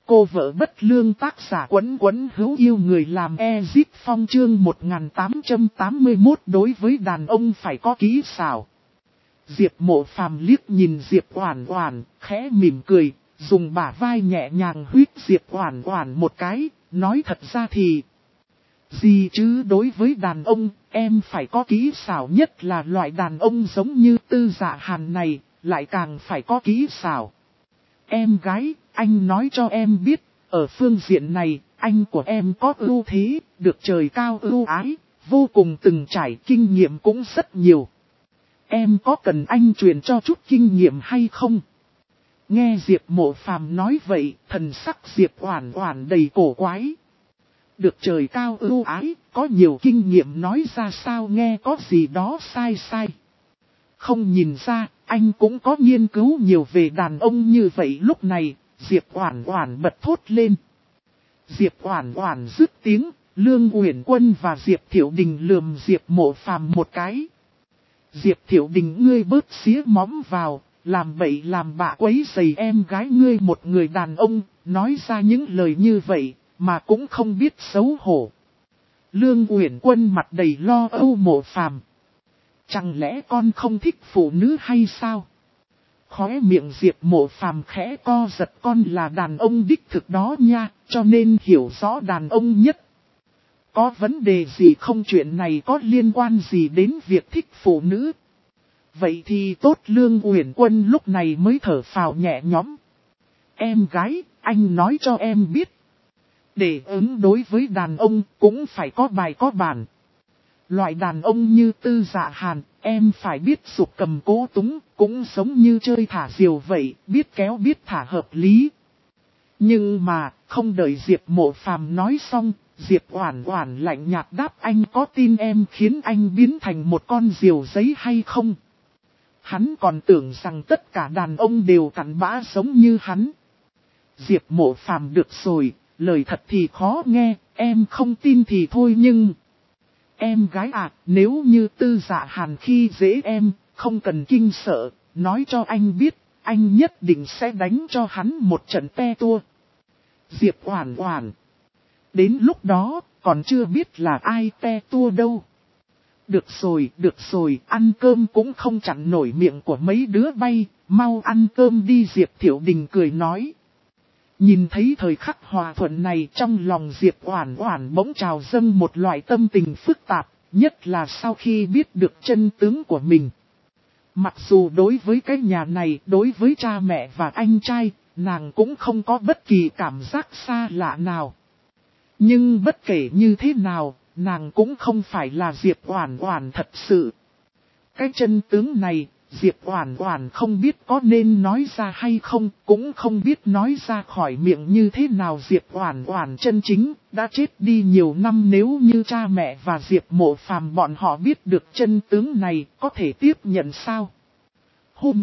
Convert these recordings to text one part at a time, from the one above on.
Cô vợ bất lương tác giả Quấn Quấn hữu yêu người làm Ezip Phong chương 1881 đối với đàn ông phải có kỹ xảo. Diệp Mộ Phàm liếc nhìn Diệp Oản Oản, khẽ mỉm cười, dùng bả vai nhẹ nhàng huýt Diệp Oản Oản một cái, nói thật ra thì... Gì chứ đối với đàn ông, em phải có kỹ xảo, nhất là loại đàn ông giống như Tư Dạ Hàn này, lại càng phải có kỹ xảo. Em gái, anh nói cho em biết, ở phương diện này, anh của em có ưu thế, được trời cao ưu ái, vô cùng từng trải, kinh nghiệm cũng rất nhiều. Em có cần anh truyền cho chút kinh nghiệm hay không? Nghe Diệp Mộ Phàm nói vậy, thần sắc Diệp Oản Oản đầy cổ quái. Được trời cao ưu ái, có nhiều kinh nghiệm nói ra sao nghe có gì đó sai sai. Không nhìn ra, anh cũng có nghiên cứu nhiều về đàn ông như vậy. Lúc này, Diệp Oản Oản bật thốt lên. Diệp Oản Oản dứt tiếng, Lương Uyển Quân và Diệp Thiệu Đình lườm Diệp Mộ Phàm một cái. Diệp Thiệu Đình, ngươi bớt xía móm vào, làm bậy làm bạ quấy rầy em gái ngươi, một người đàn ông, nói ra những lời như vậy, mà cũng không biết xấu hổ. Lương Uyển Quân mặt đầy lo âu. Mộ Phàm, chẳng lẽ con không thích phụ nữ hay sao? Khóe miệng Diệp Mộ Phàm khẽ co giật, con là đàn ông đích thực đó nha, cho nên hiểu rõ đàn ông nhất. Có vấn đề gì không, chuyện này có liên quan gì đến việc thích phụ nữ? Vậy thì tốt. Lương Uyển Quân lúc này mới thở phào nhẹ nhõm. Em gái, anh nói cho em biết. Để ứng đối với đàn ông cũng phải có bài có bản. Loại đàn ông như Tư Dạ Hàn, em phải biết giục cầm cố túng, cũng giống như chơi thả diều vậy, biết kéo biết thả hợp lý. Nhưng mà, không đợi Diệp Mộ Phàm nói xong, Diệp Oản Oản lạnh nhạt đáp, anh có tin em khiến anh biến thành một con diều giấy hay không? Hắn còn tưởng rằng tất cả đàn ông đều cặn bã giống như hắn. Diệp Mộ Phàm, được rồi, lời thật thì khó nghe, em không tin thì thôi, nhưng... Em gái à, nếu như Tư Dạ Hàn khi dễ em, không cần kinh sợ, nói cho anh biết, anh nhất định sẽ đánh cho hắn một trận te tua. Diệp Oản Oản, đến lúc đó, còn chưa biết là ai te tua đâu. Được rồi, ăn cơm cũng không chặn nổi miệng của mấy đứa bay, mau ăn cơm đi. Diệp Thiệu Đình cười nói. Nhìn thấy thời khắc hòa thuận này, trong lòng Diệp Oản Oản bỗng trào dâng một loại tâm tình phức tạp, nhất là sau khi biết được chân tướng của mình. Mặc dù đối với cái nhà này, đối với cha mẹ và anh trai, nàng cũng không có bất kỳ cảm giác xa lạ nào. Nhưng bất kể như thế nào, nàng cũng không phải là Diệp Oản Oản thật sự. Cái chân tướng này, Diệp Oản Oản không biết có nên nói ra hay không, cũng không biết nói ra khỏi miệng như thế nào. Diệp Oản Oản chân chính đã chết đi nhiều năm, nếu như cha mẹ và Diệp Mộ Phàm bọn họ biết được chân tướng này, có thể tiếp nhận sao? Hôm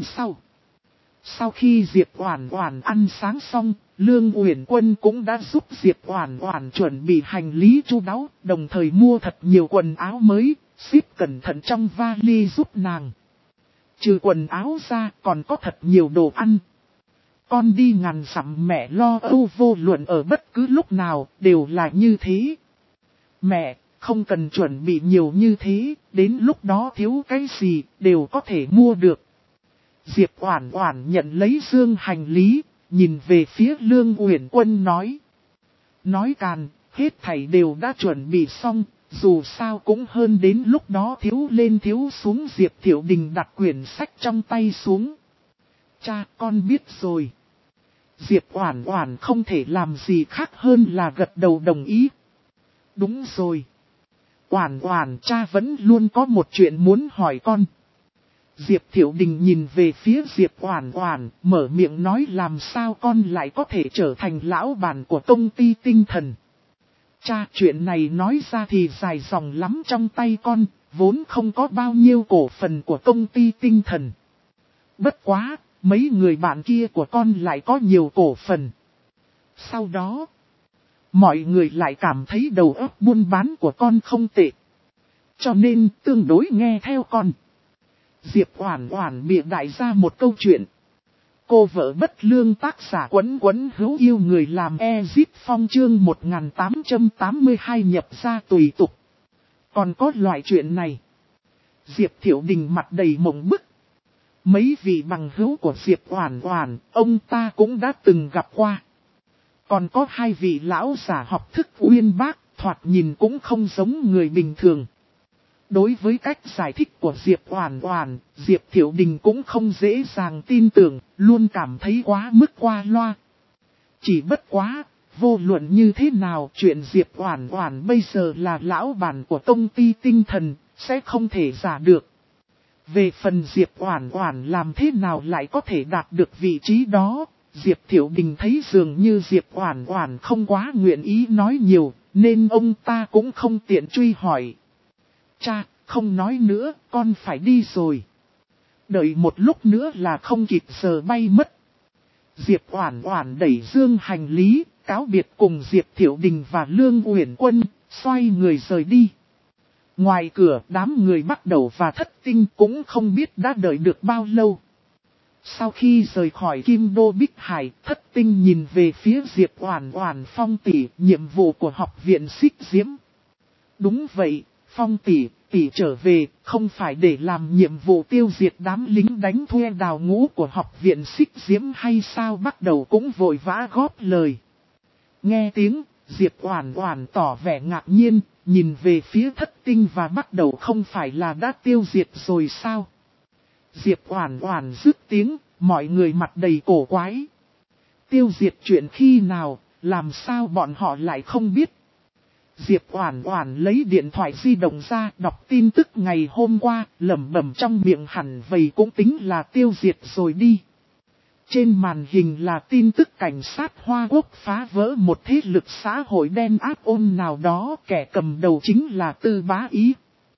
sau khi Diệp Oản Oản ăn sáng xong, Lương Uyển Quân cũng đã giúp Diệp Oản Oản chuẩn bị hành lý chu đáo, đồng thời mua thật nhiều quần áo mới, ship cẩn thận trong vali giúp nàng. Trừ quần áo ra còn có thật nhiều đồ ăn. Con đi ngàn dặm mẹ lo âu, vô luận ở bất cứ lúc nào đều là như thế. Mẹ, không cần chuẩn bị nhiều như thế, đến lúc đó thiếu cái gì đều có thể mua được. Diệp Oản Oản nhận lấy dương hành lý, nhìn về phía Lương Uyển Quân nói. Nói càn, hết thảy đều đã chuẩn bị xong, dù sao cũng hơn đến lúc đó thiếu lên thiếu xuống. Diệp Thiệu Đình đặt quyển sách trong tay xuống. Cha, con biết rồi. Diệp Oản Oản không thể làm gì khác hơn là gật đầu đồng ý. Đúng rồi. Oản Oản, cha vẫn luôn có một chuyện muốn hỏi con. Diệp Thiệu Đình nhìn về phía Diệp Oản Oản, mở miệng nói, làm sao con lại có thể trở thành lão bản của công ty tinh thần. Cha, chuyện này nói ra thì dài dòng lắm, trong tay con, vốn không có bao nhiêu cổ phần của công ty tinh thần. Bất quá, mấy người bạn kia của con lại có nhiều cổ phần. Sau đó, mọi người lại cảm thấy đầu óc buôn bán của con không tệ. Cho nên, tương đối nghe theo con. Diệp Oản Oản bịa đại ra một câu chuyện. Cô vợ bất lương tác giả Quấn Quấn hữu yêu người làm Ezip Phong chương 1882 nhập ra tùy tục. Còn có loại chuyện này. Diệp Thiệu Đình mặt đầy mộng bức. Mấy vị bằng hữu của Diệp Oản Oản, ông ta cũng đã từng gặp qua. Còn có hai vị lão giả học thức uyên bác, thoạt nhìn cũng không giống người bình thường. Đối với cách giải thích của Diệp Oản Oản, Diệp Thiệu Đình cũng không dễ dàng tin tưởng, luôn cảm thấy quá mức qua loa. Chỉ bất quá, vô luận như thế nào chuyện Diệp Oản Oản bây giờ là lão bản của công ty tinh thần, sẽ không thể giả được. Về phần Diệp Oản Oản làm thế nào lại có thể đạt được vị trí đó, Diệp Thiệu Đình thấy dường như Diệp Oản Oản không quá nguyện ý nói nhiều, nên ông ta cũng không tiện truy hỏi. Cha, không nói nữa, con phải đi rồi. Đợi một lúc nữa là không kịp giờ bay mất. Diệp Oản Oản đẩy dương hành lý, cáo biệt cùng Diệp Thiệu Đình và Lương Uyển Quân, xoay người rời đi. Ngoài cửa đám người bắt đầu và Thất Tinh cũng không biết đã đợi được bao lâu. Sau khi rời khỏi Kim Đô Bích Hải, Thất Tinh nhìn về phía Diệp Oản Oản: Phong tỷ, nhiệm vụ của học viện Xích Diễm. Đúng vậy, Phong tỷ trở về, không phải để làm nhiệm vụ tiêu diệt đám lính đánh thuê đào ngũ của học viện Xích Diễm hay sao? Bắt đầu cũng vội vã góp lời. Nghe tiếng, Diệp Oản Oản tỏ vẻ ngạc nhiên, nhìn về phía Thất Tinh và bắt đầu: không phải là đã tiêu diệt rồi sao? Diệp Oản Oản dứt tiếng, mọi người mặt đầy cổ quái. Tiêu diệt chuyện khi nào, làm sao bọn họ lại không biết? Diệp Oản Oản lấy điện thoại di động ra, đọc tin tức ngày hôm qua, lẩm bẩm trong miệng: hẳn vậy cũng tính là tiêu diệt rồi đi. Trên màn hình là tin tức cảnh sát Hoa Quốc phá vỡ một thế lực xã hội đen ác ôn nào đó, kẻ cầm đầu chính là Tư Bá Ý.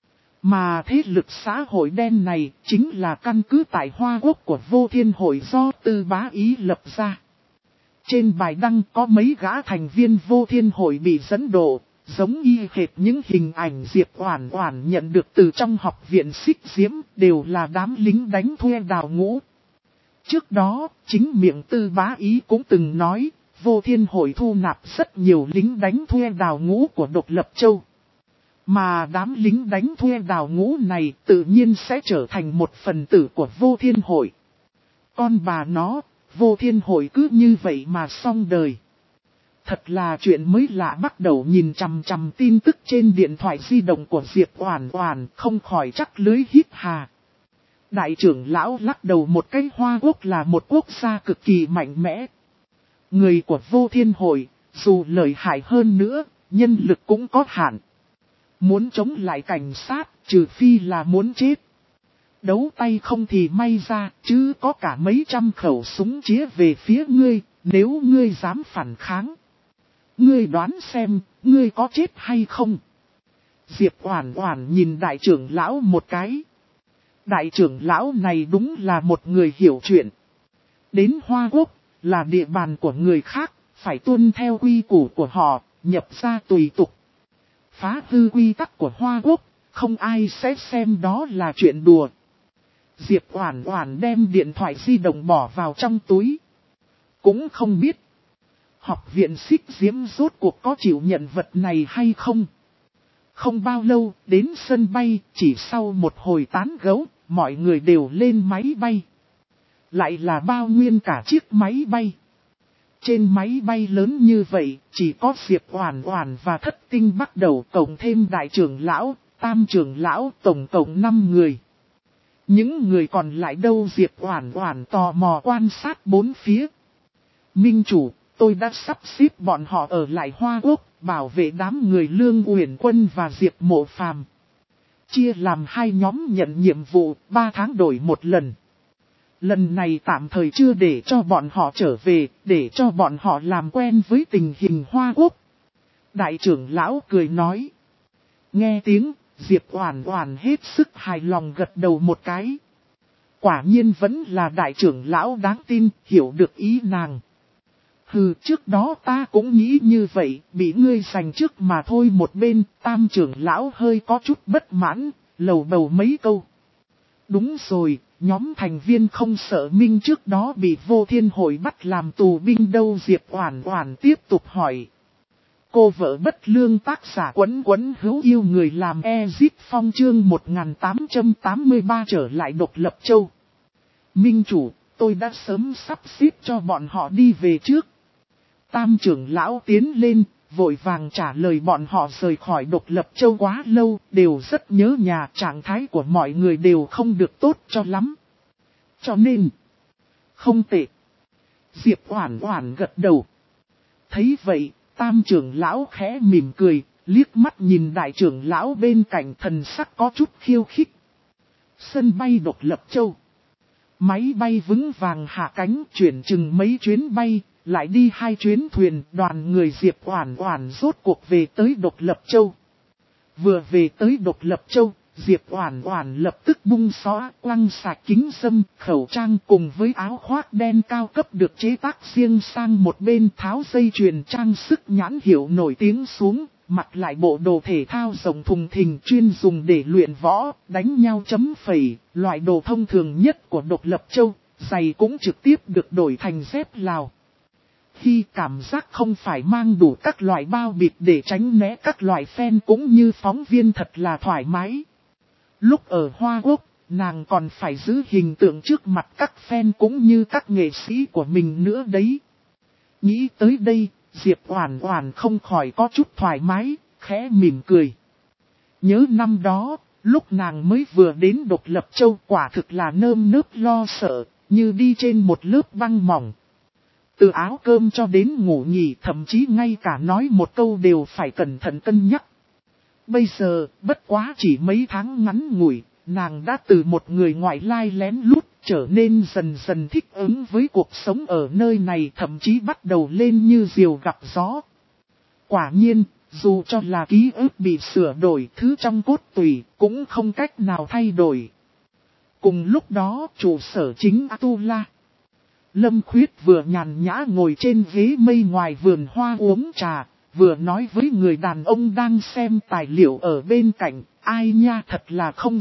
Mà thế lực xã hội đen này chính là căn cứ tại Hoa Quốc của Vô Thiên Hội do Tư Bá Ý lập ra. Trên bài đăng có mấy gã thành viên Vô Thiên Hội bị dẫn độ, giống y hệt những hình ảnh Diệp Oản Oản nhận được từ trong học viện Xích Diễm, đều là đám lính đánh thuê đào ngũ. Trước đó, chính miệng Tư Bá Ý cũng từng nói, Vô Thiên Hội thu nạp rất nhiều lính đánh thuê đào ngũ của Độc Lập Châu. Mà đám lính đánh thuê đào ngũ này tự nhiên sẽ trở thành một phần tử của Vô Thiên Hội. Con bà nó, Vô Thiên Hội cứ như vậy mà xong đời. Thật là chuyện mới lạ. Bắt đầu nhìn chằm chằm tin tức trên điện thoại di động của Diệp Oản Oản, không khỏi chắc lưới hít hà. Đại trưởng lão lắc đầu một cái: Hoa Quốc là một quốc gia cực kỳ mạnh mẽ. Người của Vô Thiên Hội, dù lợi hại hơn nữa, nhân lực cũng có hạn. Muốn chống lại cảnh sát, trừ phi là muốn chết. Đấu tay không thì may ra, chứ có cả mấy trăm khẩu súng chĩa về phía ngươi, nếu ngươi dám phản kháng. Ngươi đoán xem, ngươi có chết hay không? Diệp Oản Oản nhìn đại trưởng lão một cái. Đại trưởng lão này đúng là một người hiểu chuyện. Đến Hoa Quốc, là địa bàn của người khác, phải tuân theo quy củ của họ, nhập ra tùy tục. Phá hư quy tắc của Hoa Quốc, không ai sẽ xem đó là chuyện đùa. Diệp Oản Oản đem điện thoại di động bỏ vào trong túi. Cũng không biết học viện Xích Diễm rốt cuộc có chịu nhận vật này hay không. Không bao lâu, đến sân bay, chỉ sau một hồi tán gẫu, mọi người đều lên máy bay. Lại là bao nguyên cả chiếc máy bay. Trên máy bay lớn như vậy, chỉ có Diệp Oản Oản và Thất Tinh bắt đầu, cộng thêm đại trưởng lão, tam trưởng lão, tổng cộng 5 người. Những người còn lại đâu? Diệp Oản Oản tò mò quan sát bốn phía. Minh chủ, tôi đã sắp xếp bọn họ ở lại Hoa Quốc, bảo vệ đám người Lương Uyển Quân và Diệp Mộ Phàm. Chia làm 2 nhóm nhận nhiệm vụ, 3 tháng đổi một lần. Lần này tạm thời chưa để cho bọn họ trở về, để cho bọn họ làm quen với tình hình Hoa Quốc. Đại trưởng lão cười nói. Nghe tiếng, Diệp Oản Oản hết sức hài lòng gật đầu một cái. Quả nhiên vẫn là đại trưởng lão đáng tin, hiểu được ý nàng. Hừ, trước đó ta cũng nghĩ như vậy, bị ngươi giành trước mà thôi. Một bên, tam trưởng lão hơi có chút bất mãn, lầu bầu mấy câu. Đúng rồi, nhóm thành viên không sợ Minh trước đó bị Vô Thiên Hội bắt làm tù binh đâu? Diệp Oản Oản tiếp tục hỏi. Cô vợ bất lương tác giả Quấn Quấn hữu yêu người làm Ezip Phong chương 1883 trở lại Độc Lập Châu. Minh chủ, tôi đã sớm sắp xếp cho bọn họ đi về trước. Tam trưởng lão tiến lên, vội vàng trả lời bọn họ rời khỏi Độc Lập Châu quá lâu, đều rất nhớ nhà, trạng thái của mọi người đều không được tốt cho lắm. Cho nên, không tệ. Diệp Oản Oản gật đầu. Thấy vậy, Tam trưởng lão khẽ mỉm cười, liếc mắt nhìn đại trưởng lão bên cạnh, thần sắc có chút khiêu khích. Sân bay Độc Lập Châu. Máy bay vững vàng hạ cánh, chuyển chừng mấy chuyến bay, lại đi 2 chuyến thuyền, đoàn người Diệp Oản Oản rốt cuộc về tới Độc Lập Châu. Vừa về tới Độc Lập Châu, Diệp Oản Oản lập tức bung xõa, quăng sạch kính râm, khẩu trang cùng với áo khoác đen cao cấp được chế tác riêng sang một bên, tháo dây chuyền trang sức nhãn hiệu nổi tiếng xuống, mặc lại bộ đồ thể thao rộng thùng thình chuyên dùng để luyện võ, đánh nhau chấm phẩy, loại đồ thông thường nhất của Độc Lập Châu, giày cũng trực tiếp được đổi thành dép Lào. Khi cảm giác không phải mang đủ các loại bao bịt để tránh né các loại fan cũng như phóng viên thật là thoải mái. Lúc ở Hoa Quốc, nàng còn phải giữ hình tượng trước mặt các fan cũng như các nghệ sĩ của mình nữa đấy. Nghĩ tới đây, Diệp Oản Oản không khỏi có chút thoải mái, khẽ mỉm cười. Nhớ năm đó, lúc nàng mới vừa đến Độc Lập Châu quả thực là nơm nớp lo sợ, như đi trên một lớp băng mỏng. Từ áo cơm cho đến ngủ nghỉ, thậm chí ngay cả nói một câu đều phải cẩn thận cân nhắc. Bây giờ, bất quá chỉ mấy tháng ngắn ngủi, nàng đã từ một người ngoại lai lén lút trở nên dần dần thích ứng với cuộc sống ở nơi này, thậm chí bắt đầu lên như diều gặp gió. Quả nhiên, dù cho là ký ức bị sửa đổi, thứ trong cốt tủy cũng không cách nào thay đổi. Cùng lúc đó, trụ sở chính Atula, Lâm Khuyết vừa nhàn nhã ngồi trên ghế mây ngoài vườn hoa uống trà, vừa nói với người đàn ông đang xem tài liệu ở bên cạnh. Ai nha, thật là không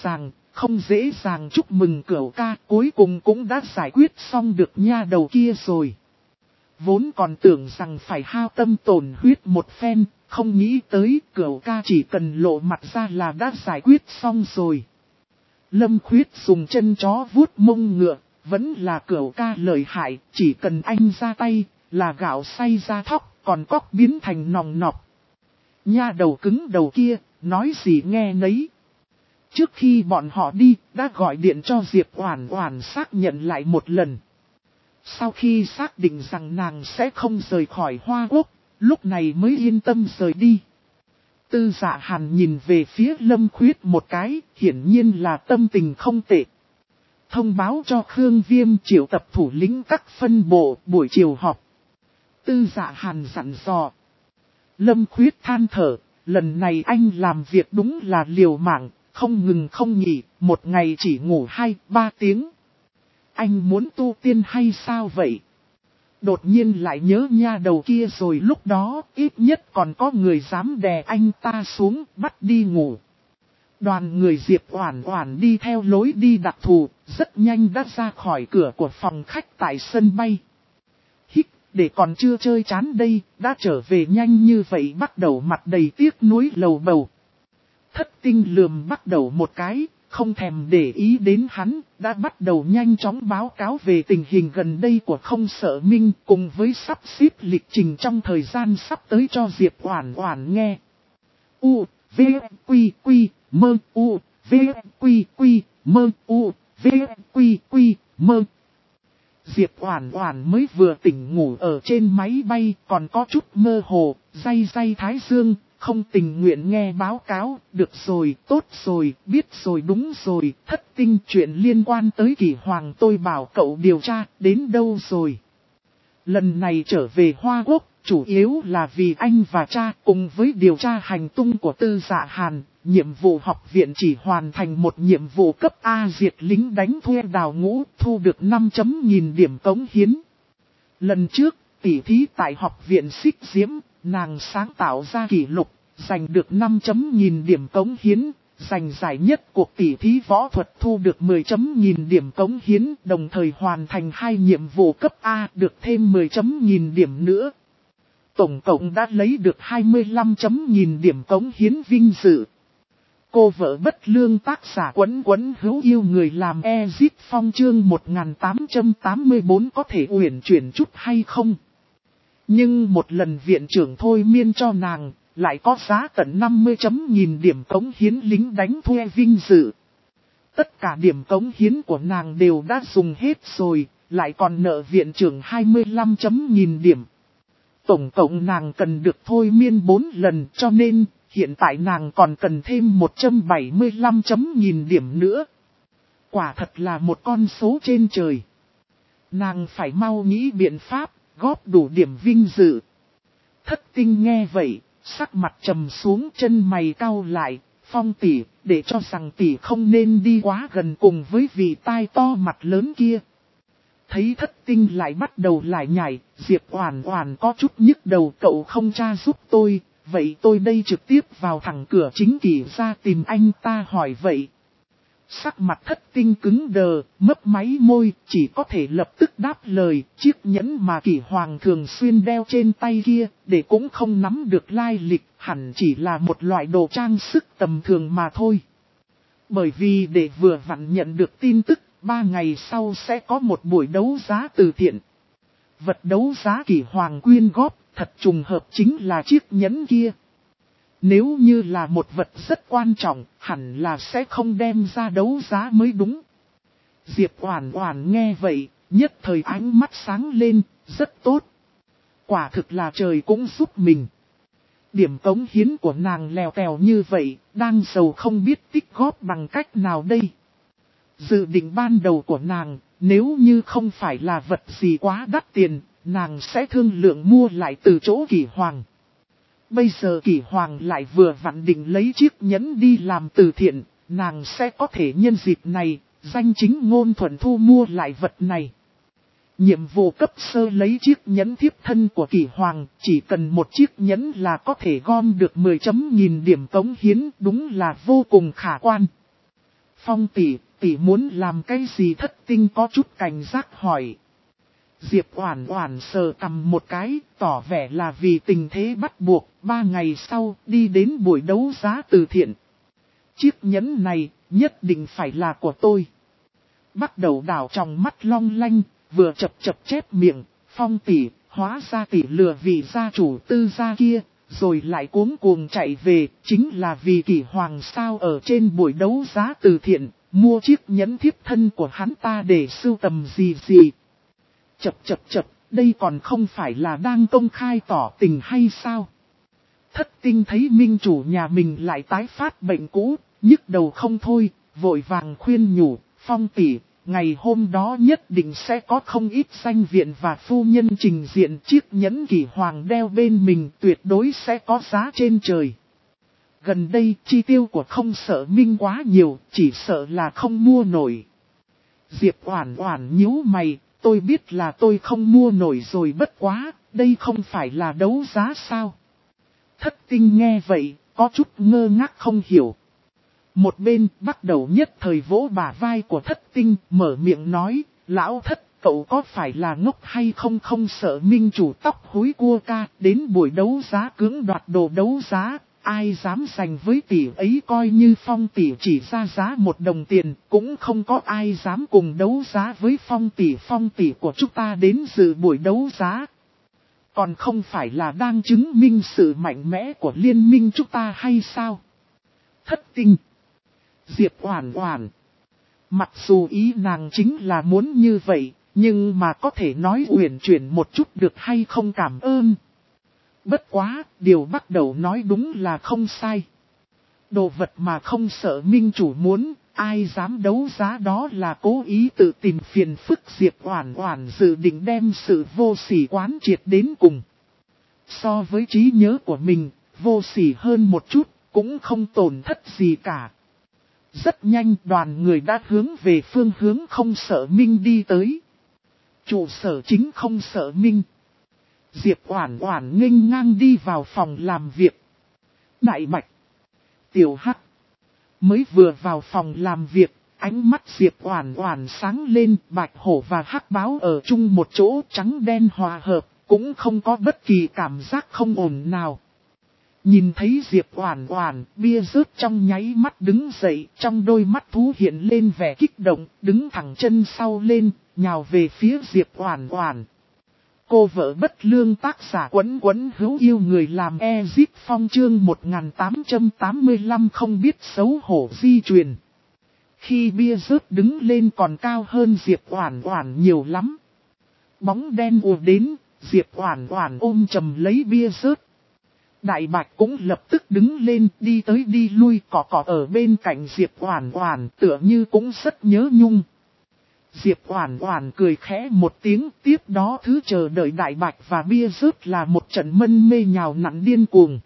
dễ dàng chúc mừng Cửu ca, cuối cùng cũng đã giải quyết xong được nha đầu kia rồi. Vốn còn tưởng rằng phải hao tâm tổn huyết một phen, không nghĩ tới Cửu ca chỉ cần lộ mặt ra là đã giải quyết xong rồi. Lâm Khuyết dùng chân chó vuốt mông ngựa, vẫn là Cửu ca lợi hại, chỉ cần anh ra tay, là gạo xay ra thóc, còn cóc biến thành nòng nọc. Nha đầu cứng đầu kia, nói gì nghe nấy. Trước khi bọn họ đi, đã gọi điện cho Diệp Oản Oản xác nhận lại một lần. Sau khi xác định rằng nàng sẽ không rời khỏi Hoa Quốc, lúc này mới yên tâm rời đi. Tư Dạ Hàn nhìn về phía Lâm Khuyết một cái, hiển nhiên là tâm tình không tệ. Thông báo cho Khương Viêm triệu tập thủ lĩnh các phân bộ, buổi chiều họp. Tư Dạ Hàn dặn dò. Lâm Khuyết than thở, lần này anh làm việc đúng là liều mạng, không ngừng không nghỉ, một ngày chỉ ngủ 2-3 tiếng. Anh muốn tu tiên hay sao vậy? Đột nhiên lại nhớ nha đầu kia rồi, lúc đó ít nhất còn có người dám đè anh ta xuống, bắt đi ngủ. Đoàn người Diệp Oản Oản đi theo lối đi đặc thù, rất nhanh đã ra khỏi cửa của phòng khách tại sân bay. Để còn chưa chơi chán đây, đã trở về nhanh như vậy, bắt đầu mặt đầy tiếc nuối lầu bầu. Thất Tinh lườm bắt đầu một cái, không thèm để ý đến hắn, đã bắt đầu nhanh chóng báo cáo về tình hình gần đây của Không Sợ Minh cùng với sắp xếp lịch trình trong thời gian sắp tới cho Diệp Oản Oản nghe. U, V, Quy, Quy, Mơ, U, V, Quy, Quy, Mơ, U, V, Quy, Quy, Mơ. Diệp Oản Oản mới vừa tỉnh ngủ ở trên máy bay, còn có chút mơ hồ, day thái dương, không tình nguyện nghe báo cáo. Được rồi, tốt rồi, biết rồi, đúng rồi. Thất Tinh, chuyện liên quan tới Kỳ Hoàng tôi bảo cậu điều tra, đến đâu rồi? Lần này trở về Hoa Quốc, chủ yếu là vì anh và cha, cùng với điều tra hành tung của Tư Dạ Hàn. Nhiệm vụ học viện chỉ hoàn thành một nhiệm vụ cấp A, diệt lính đánh thuê đào ngũ, thu được 5.000 điểm cống hiến. Lần trước, tỉ thí tại học viện Xích Diễm, nàng sáng tạo ra kỷ lục, giành được 5.000 điểm cống hiến. Giành giải nhất cuộc tỉ thí võ thuật thu được 10.000 điểm cống hiến, đồng thời hoàn thành 2 nhiệm vụ cấp A được thêm 10.000 điểm nữa. Tổng cộng đã lấy được 25.000 điểm cống hiến vinh dự. Cô vợ bất lương tác giả Quấn Quấn hữu yêu người làm Ezit Phong chương 1884 có thể uyển chuyển chút hay không? Nhưng một lần viện trưởng thôi miên cho nàng, lại có giá tận 50.000 điểm cống hiến lính đánh thuê vinh dự. Tất cả điểm cống hiến của nàng đều đã dùng hết rồi, lại còn nợ viện trưởng 25.000 điểm. Tổng cộng nàng cần được thôi miên 4 lần, cho nên hiện tại nàng còn cần thêm 175.000 điểm nữa. Quả thật là một con số trên trời. Nàng phải mau nghĩ biện pháp, góp đủ điểm vinh dự. Thất Tinh nghe vậy, sắc mặt trầm xuống, chân mày cau lại. Phong tỷ, để cho rằng tỷ không nên đi quá gần cùng với vị tai to mặt lớn kia. Thấy Thất Tinh lại bắt đầu lại nhảy, Diệp Oản Oản có chút nhức đầu, cậu không tra giúp tôi, vậy tôi đây trực tiếp vào thẳng cửa chính Kỷ ra tìm anh ta hỏi vậy. Sắc mặt Thất Tinh cứng đờ, mấp máy môi, chỉ có thể lập tức đáp lời, chiếc nhẫn mà Kỷ Hoàng thường xuyên đeo trên tay kia, để cũng không nắm được lai lịch, hẳn chỉ là một loại đồ trang sức tầm thường mà thôi. Bởi vì để vừa vặn nhận được tin tức, 3 ngày sau sẽ có một buổi đấu giá từ thiện. Vật đấu giá Kỷ Hoàng quyên góp, thật trùng hợp chính là chiếc nhẫn kia. Nếu như là một vật rất quan trọng, hẳn là sẽ không đem ra đấu giá mới đúng. Diệp Oản Oản nghe vậy, nhất thời ánh mắt sáng lên, rất tốt. Quả thực là trời cũng giúp mình. Điểm cống hiến của nàng lèo tèo như vậy, đang giàu không biết tích góp bằng cách nào đây. Dự định ban đầu của nàng, nếu như không phải là vật gì quá đắt tiền, nàng sẽ thương lượng mua lại từ chỗ Kỷ Hoàng. Bây giờ Kỷ Hoàng lại vừa vặn định lấy chiếc nhẫn đi làm từ thiện, nàng sẽ có thể nhân dịp này, danh chính ngôn thuận thu mua lại vật này. Nhiệm vụ cấp sơ lấy chiếc nhẫn thiếp thân của Kỷ Hoàng, chỉ cần một chiếc nhẫn là có thể gom được 10.000 điểm cống hiến, đúng là vô cùng khả quan. Phong tỷ muốn làm cái gì? Thất Tinh có chút cảnh giác hỏi. Diệp Oản Oản sờ cằm một cái, tỏ vẻ là vì tình thế bắt buộc, 3 ngày sau đi đến buổi đấu giá từ thiện. Chiếc nhẫn này nhất định phải là của tôi. Bắt đầu đảo trong mắt long lanh, vừa chập chép miệng, Phong tỷ, hóa ra tỷ lừa vị gia chủ Tư gia kia, rồi lại cuống cuồng chạy về, chính là vì Kỷ Hoàng sao ở trên buổi đấu giá từ thiện, mua chiếc nhẫn thiếp thân của hắn ta để sưu tầm gì. Chập, đây còn không phải là đang công khai tỏ tình hay sao? Thất Tinh thấy minh chủ nhà mình lại tái phát bệnh cũ, nhức đầu không thôi, vội vàng khuyên nhủ, Phong tỷ, ngày hôm đó nhất định sẽ có không ít danh viện và phu nhân trình diện, chiếc nhẫn Kỷ Hoàng đeo bên mình tuyệt đối sẽ có giá trên trời. Gần đây chi tiêu của không sợ minh quá nhiều, chỉ sợ là không mua nổi. Diệp Oản Oản nhíu mày, tôi biết là tôi không mua nổi rồi, bất quá, đây không phải là đấu giá sao? Thất Tinh nghe vậy, có chút ngơ ngác không hiểu. Một bên bắt đầu nhất thời vỗ bả vai của Thất Tinh, mở miệng nói, lão Thất, cậu có phải là ngốc hay không sợ minh chủ tóc húi cua ca, đến buổi đấu giá cưỡng đoạt đồ đấu giá, ai dám giành với tỷ ấy, coi như Phong tỷ chỉ ra giá 1 đồng tiền, cũng không có ai dám cùng đấu giá với Phong tỷ của chúng ta đến dự buổi đấu giá. Còn không phải là đang chứng minh sự mạnh mẽ của liên minh chúng ta hay sao? Thất Tinh, Diệp Oản Oản, mặc dù ý nàng chính là muốn như vậy, nhưng mà có thể nói uyển chuyển một chút được hay không? Cảm ơn. Bất quá, điều bắt đầu nói đúng là không sai. Đồ vật mà không sợ minh chủ muốn, ai dám đấu giá đó là cố ý tự tìm phiền phức. Diệp Oản Oản dự định đem sự vô sỉ quán triệt đến cùng. So với trí nhớ của mình, vô sỉ hơn một chút, cũng không tổn thất gì cả. Rất nhanh đoàn người đã hướng về phương hướng không sợ minh đi tới. Trụ sở chính không sợ minh. Diệp Oản Oản nghênh ngang đi vào phòng làm việc. Đại Bạch, Tiểu Hắc, Mới vừa vào phòng làm việc, ánh mắt Diệp Oản Oản sáng lên, bạch hổ và hắc báo ở chung một chỗ trắng đen hòa hợp, cũng không có bất kỳ cảm giác không ổn nào. Nhìn thấy Diệp Oản Oản, bia rớt trong nháy mắt đứng dậy, trong đôi mắt thú hiện lên vẻ kích động, đứng thẳng chân sau lên, nhào về phía Diệp Oản Oản. Cô vợ bất lương tác giả Quấn Quấn hữu yêu người làm Ezip Phong chương 1885 không biết xấu hổ di truyền. Khi bia rớt đứng lên còn cao hơn Diệp Oản Oản nhiều lắm. Bóng đen ùa đến, Diệp Oản Oản ôm chầm lấy bia rớt. Đại Bạch cũng lập tức đứng lên đi tới đi lui cọ cọ ở bên cạnh Diệp Oản Oản tựa như cũng rất nhớ nhung. Diệp Oản Oản cười khẽ một tiếng, tiếp đó thứ chờ đợi Đại Bạch và bia rớt là một trận mân mê nhào nặn điên cuồng.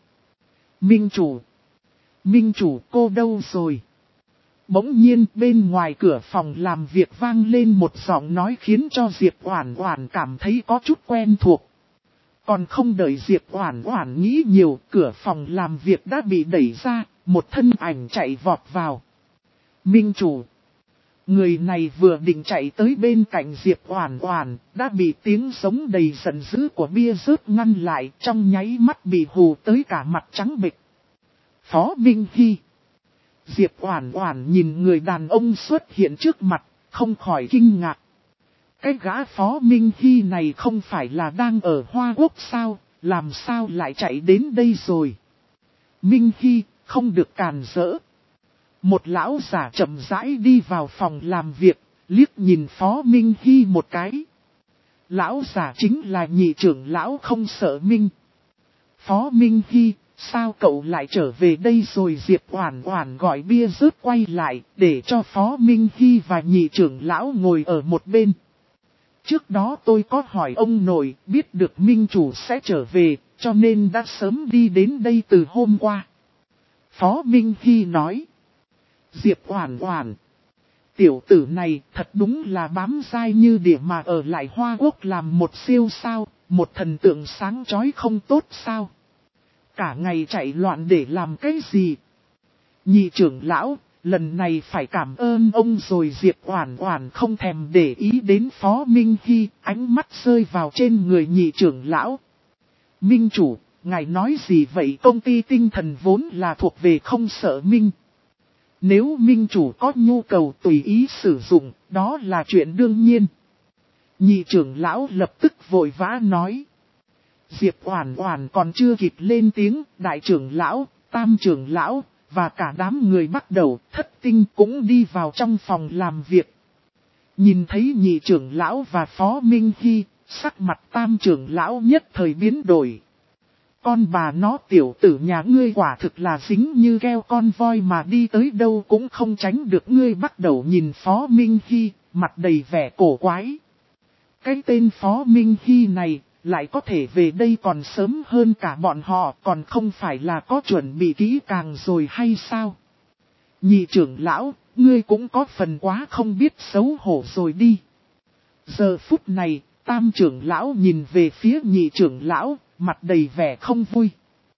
Minh chủ cô đâu rồi? Bỗng nhiên bên ngoài cửa phòng làm việc vang lên một giọng nói khiến cho Diệp Oản Oản cảm thấy có chút quen thuộc. Còn không đợi Diệp Oản Oản nghĩ nhiều, cửa phòng làm việc đã bị đẩy ra, một thân ảnh chạy vọt vào. Minh chủ. Người này vừa định chạy tới bên cạnh Diệp Oản Oản, đã bị tiếng giống đầy giận dữ của bia rớt ngăn lại, trong nháy mắt bị hù tới cả mặt trắng bệch. Phó Minh Hy. Diệp Oản Oản nhìn người đàn ông xuất hiện trước mặt, không khỏi kinh ngạc. Cái gã Phó Minh Hy này không phải là đang ở Hoa Quốc sao, làm sao lại chạy đến đây rồi? Minh Hy, không được càn rỡ. Một lão giả chậm rãi đi vào phòng làm việc, liếc nhìn Phó Minh Hy một cái. Lão giả chính là nhị trưởng lão Không Sợ Minh. Phó Minh Hy, sao cậu lại trở về đây rồi? Diệp Oản Oản gọi bia rớt quay lại, để cho Phó Minh Hy và nhị trưởng lão ngồi ở một bên. Trước đó tôi có hỏi ông nội, biết được Minh chủ sẽ trở về, cho nên đã sớm đi đến đây từ hôm qua. Phó Minh Hy nói. Diệp Oản Oản, tiểu tử này thật đúng là bám dai như địa mà ở lại Hoa Quốc làm một siêu sao, một thần tượng sáng chói không tốt sao? Cả ngày chạy loạn để làm cái gì? Nhị trưởng lão, lần này phải cảm ơn ông rồi. Diệp Oản Oản không thèm để ý đến Phó Minh Hy, ánh mắt rơi vào trên người nhị trưởng lão. Minh chủ, ngài nói gì vậy? Công ty tinh thần vốn là thuộc về Không Sợ Minh. Nếu Minh chủ có nhu cầu tùy ý sử dụng, đó là chuyện đương nhiên. Nhị trưởng lão lập tức vội vã nói. Diệp Oản Oản còn chưa kịp lên tiếng, đại trưởng lão, tam trưởng lão, và cả đám người bắt đầu thất tinh cũng đi vào trong phòng làm việc. Nhìn thấy nhị trưởng lão và Phó Minh Hy, sắc mặt tam trưởng lão nhất thời biến đổi. Con bà nó, tiểu tử nhà ngươi quả thực là dính như keo con voi mà đi tới đâu cũng không tránh được. Ngươi bắt đầu nhìn Phó Minh Hy, mặt đầy vẻ cổ quái. Cái tên Phó Minh Hy này lại có thể về đây còn sớm hơn cả bọn họ, còn không phải là có chuẩn bị kỹ càng rồi hay sao? Nhị trưởng lão, ngươi cũng có phần quá không biết xấu hổ rồi đi. Giờ phút này, tam trưởng lão nhìn về phía nhị trưởng lão, mặt đầy vẻ không vui.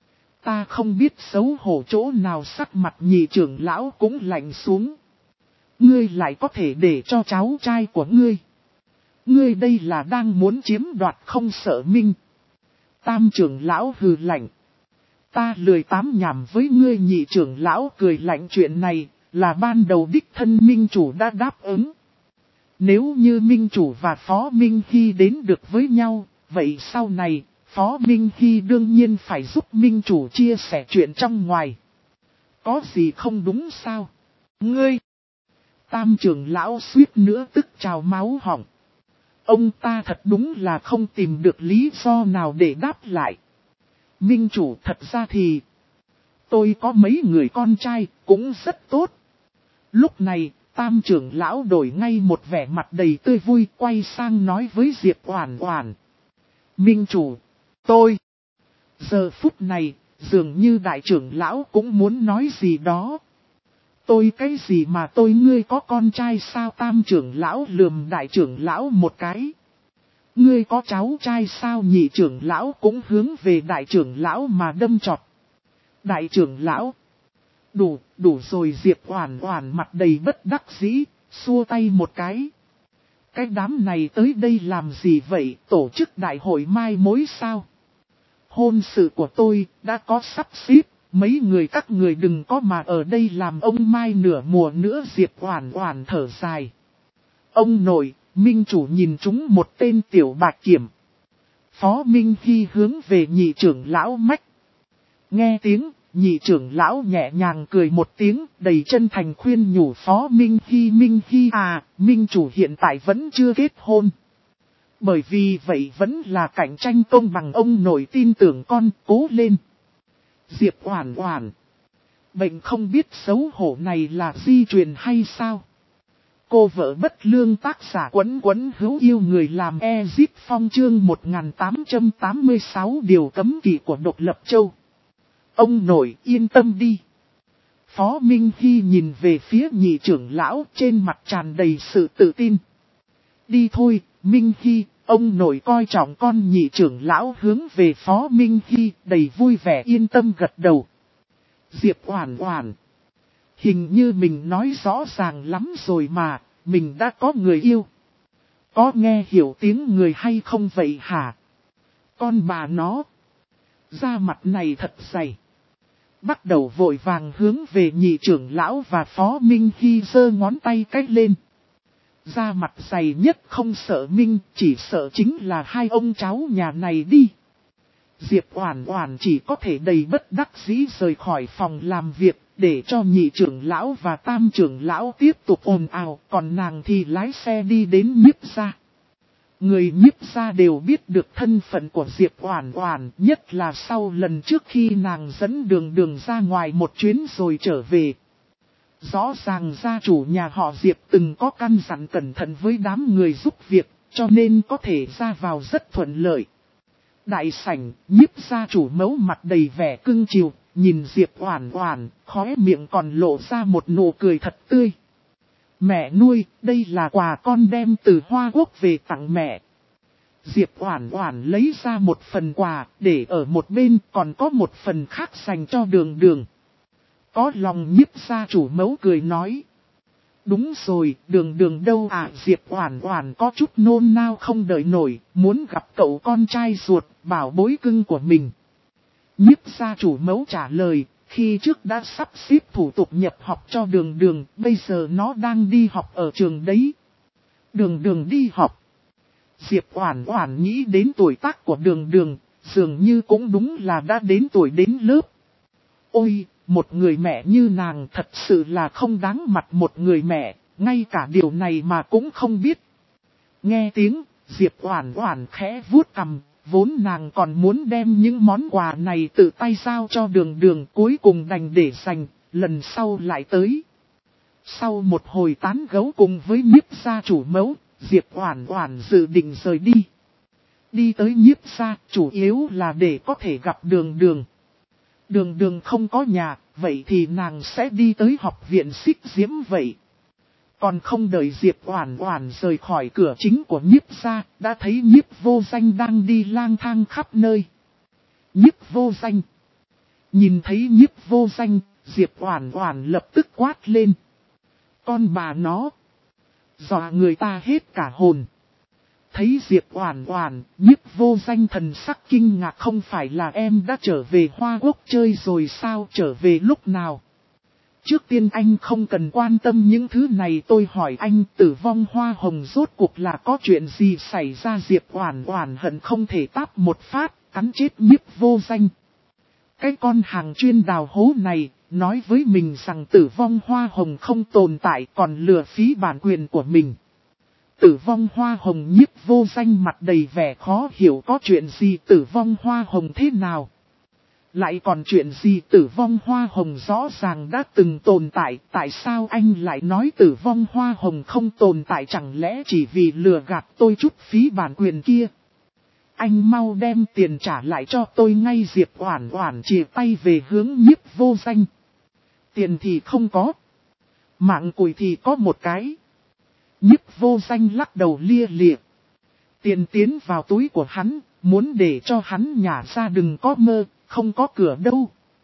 Ta không biết xấu hổ chỗ nào, sắc mặt nhị trưởng lão cũng lạnh xuống. Ngươi lại có thể để cho cháu trai của ngươi. Ngươi đây là đang muốn chiếm đoạt Không Sợ Minh. Tam trưởng lão hừ lạnh. Ta lười tám nhảm với ngươi. Nhị trưởng lão cười lạnh. Chuyện này là ban đầu đích thân Minh chủ đã đáp ứng. Nếu như Minh chủ và Phó Minh Hy đến được với nhau, vậy sau này Phó Minh Hy đương nhiên phải giúp Minh chủ chia sẻ chuyện trong ngoài. Có gì không đúng sao? Ngươi! Tam trưởng lão suýt nữa tức trào máu họng. Ông ta thật đúng là không tìm được lý do nào để đáp lại. Minh chủ, thật ra thì tôi có mấy người con trai cũng rất tốt. Lúc này, tam trưởng lão đổi ngay một vẻ mặt đầy tươi vui, quay sang nói với Diệp Oản Oản. Minh chủ, tôi. Giờ phút này, dường như đại trưởng lão cũng muốn nói gì đó. Tôi cái gì mà tôi, ngươi có con trai sao? Tam trưởng lão lườm đại trưởng lão một cái. Ngươi có cháu trai sao? Nhị trưởng lão cũng hướng về đại trưởng lão mà đâm chọt. Đại trưởng lão, Đủ rồi. Diệp Oản Oản mặt đầy bất đắc dĩ, xua tay một cái. Cái đám này tới đây làm gì vậy, tổ chức đại hội mai mối sao? Hôn sự của tôi đã có sắp xếp, mấy người các người đừng có mà ở đây làm ông mai nửa mùa nữa. Diệp Oản Oản thở dài. Ông nội, Minh chủ nhìn chúng một tên tiểu bạch kiểm. Phó Minh Hy hướng về nhị trưởng lão Mách. Nghe tiếng, nhị trưởng lão nhẹ nhàng cười một tiếng, đầy chân thành khuyên nhủ Phó Minh Hy. Minh Hy à, Minh chủ hiện tại vẫn chưa kết hôn. Bởi vì vậy vẫn là cạnh tranh công bằng, ông nội tin tưởng con, cố lên. Diệp Oản Oản. Bệnh không biết xấu hổ này là di truyền hay sao? Cô vợ bất lương, tác giả Quấn Quấn hữu yêu người làm Ezip Phong, chương 1886 điều cấm kỵ của độc lập châu. Ông nội yên tâm đi. Phó Minh Hy nhìn về phía nhị trưởng lão, trên mặt tràn đầy sự tự tin. Đi thôi, Minh Hy, ông nội coi trọng con. Nhị trưởng lão hướng về Phó Minh Hy, đầy vui vẻ yên tâm gật đầu. Diệp Oản Oản. Hình như mình nói rõ ràng lắm rồi mà, mình đã có người yêu. Có nghe hiểu tiếng người hay không vậy hả? Con bà nó. Da mặt này thật dày. Bắt đầu vội vàng hướng về nhị trưởng lão và Phó Minh Hy giơ ngón tay cách lên. Da mặt dày nhất không sợ Minh, chỉ sợ chính là hai ông cháu nhà này đi. Diệp Oản Oản chỉ có thể đầy bất đắc dĩ rời khỏi phòng làm việc, để cho nhị trưởng lão và tam trưởng lão tiếp tục ồn ào, còn nàng thì lái xe đi đến Nhiếp gia. Người Nhiếp gia đều biết được thân phận của Diệp Oản Oản, nhất là sau lần trước khi nàng dẫn Đường ra ngoài một chuyến rồi trở về. Rõ ràng gia chủ nhà họ Diệp từng có căn dặn cẩn thận với đám người giúp việc, cho nên có thể ra vào rất thuận lợi. Đại sảnh, Nhiếp gia chủ mấu mặt đầy vẻ cưng chiều, nhìn Diệp Oản Oản, khóe miệng còn lộ ra một nụ cười thật tươi. Mẹ nuôi, đây là quà con đem từ Hoa Quốc về tặng mẹ. Diệp Oản Oản lấy ra một phần quà, để ở một bên, còn có một phần khác dành cho Đường. Có lòng Nhiếp gia chủ mấu cười nói. Đúng rồi, Đường đâu à? Diệp Oản Oản có chút nôn nao không đợi nổi, muốn gặp cậu con trai ruột, bảo bối cưng của mình. Nhiếp gia chủ mấu trả lời, khi trước đã sắp xếp thủ tục nhập học cho Đường, bây giờ nó đang đi học ở trường đấy. Đường đi học. Diệp Oản Oản nghĩ đến tuổi tác của Đường, dường như cũng đúng là đã đến tuổi đến lớp. Ôi, một người mẹ như nàng thật sự là không đáng mặt một người mẹ, ngay cả điều này mà cũng không biết. Nghe tiếng, Diệp Oản Oản khẽ vuốt cằm, vốn nàng còn muốn đem những món quà này tự tay giao cho Đường, cuối cùng đành để dành, lần sau lại tới. Sau một hồi tán gẫu cùng với Nhiếp gia chủ mẫu, Diệp Oản Oản dự định rời đi. Đi tới Nhiếp gia, chủ yếu là để có thể gặp Đường. Đường không có nhà, vậy thì nàng sẽ đi tới học viện Xích Diễm vậy. Còn không đợi Diệp Oản Oản rời khỏi cửa chính của Nhiếp gia, đã thấy Nhiếp Vô Danh đang đi lang thang khắp nơi. Nhiếp Vô Danh. Nhìn thấy Nhiếp Vô Danh, Diệp Oản Oản lập tức quát lên. Con bà nó. Dọa người ta hết cả hồn. Thấy Diệp Oản Oản, Nhiếp Vô Danh thần sắc kinh ngạc. Không phải là em đã trở về Hoa Quốc chơi rồi sao? Trở về lúc nào? Trước tiên anh không cần quan tâm những thứ này, tôi hỏi anh, Tử Vong Hoa Hồng rốt cuộc là có chuyện gì xảy ra? Diệp Oản Oản hận không thể tát một phát, cắn chết Nhiếp Vô Danh. Cái con hàng chuyên đào hố này, nói với mình rằng Tử Vong Hoa Hồng không tồn tại, còn lừa phí bản quyền của mình. Tử Vong Hoa Hồng. Nhiếp Vô Danh mặt đầy vẻ khó hiểu, có chuyện gì? Tử Vong Hoa Hồng thế nào? Lại còn chuyện gì? Tử Vong Hoa Hồng rõ ràng đã từng tồn tại, tại sao anh lại nói Tử Vong Hoa Hồng không tồn tại? Chẳng lẽ chỉ vì lừa gạt tôi chút phí bản quyền kia? Anh mau đem tiền trả lại cho tôi ngay. Diệp Oản Oản chìa tay về hướng Nhiếp Vô Danh. Tiền thì không có, mạng củi thì có một cái. Nhiếp Vô Danh lắc đầu lia lịa. Tiền tiến vào túi của hắn, muốn để cho hắn nhả ra đừng có mơ, không có cửa đâu.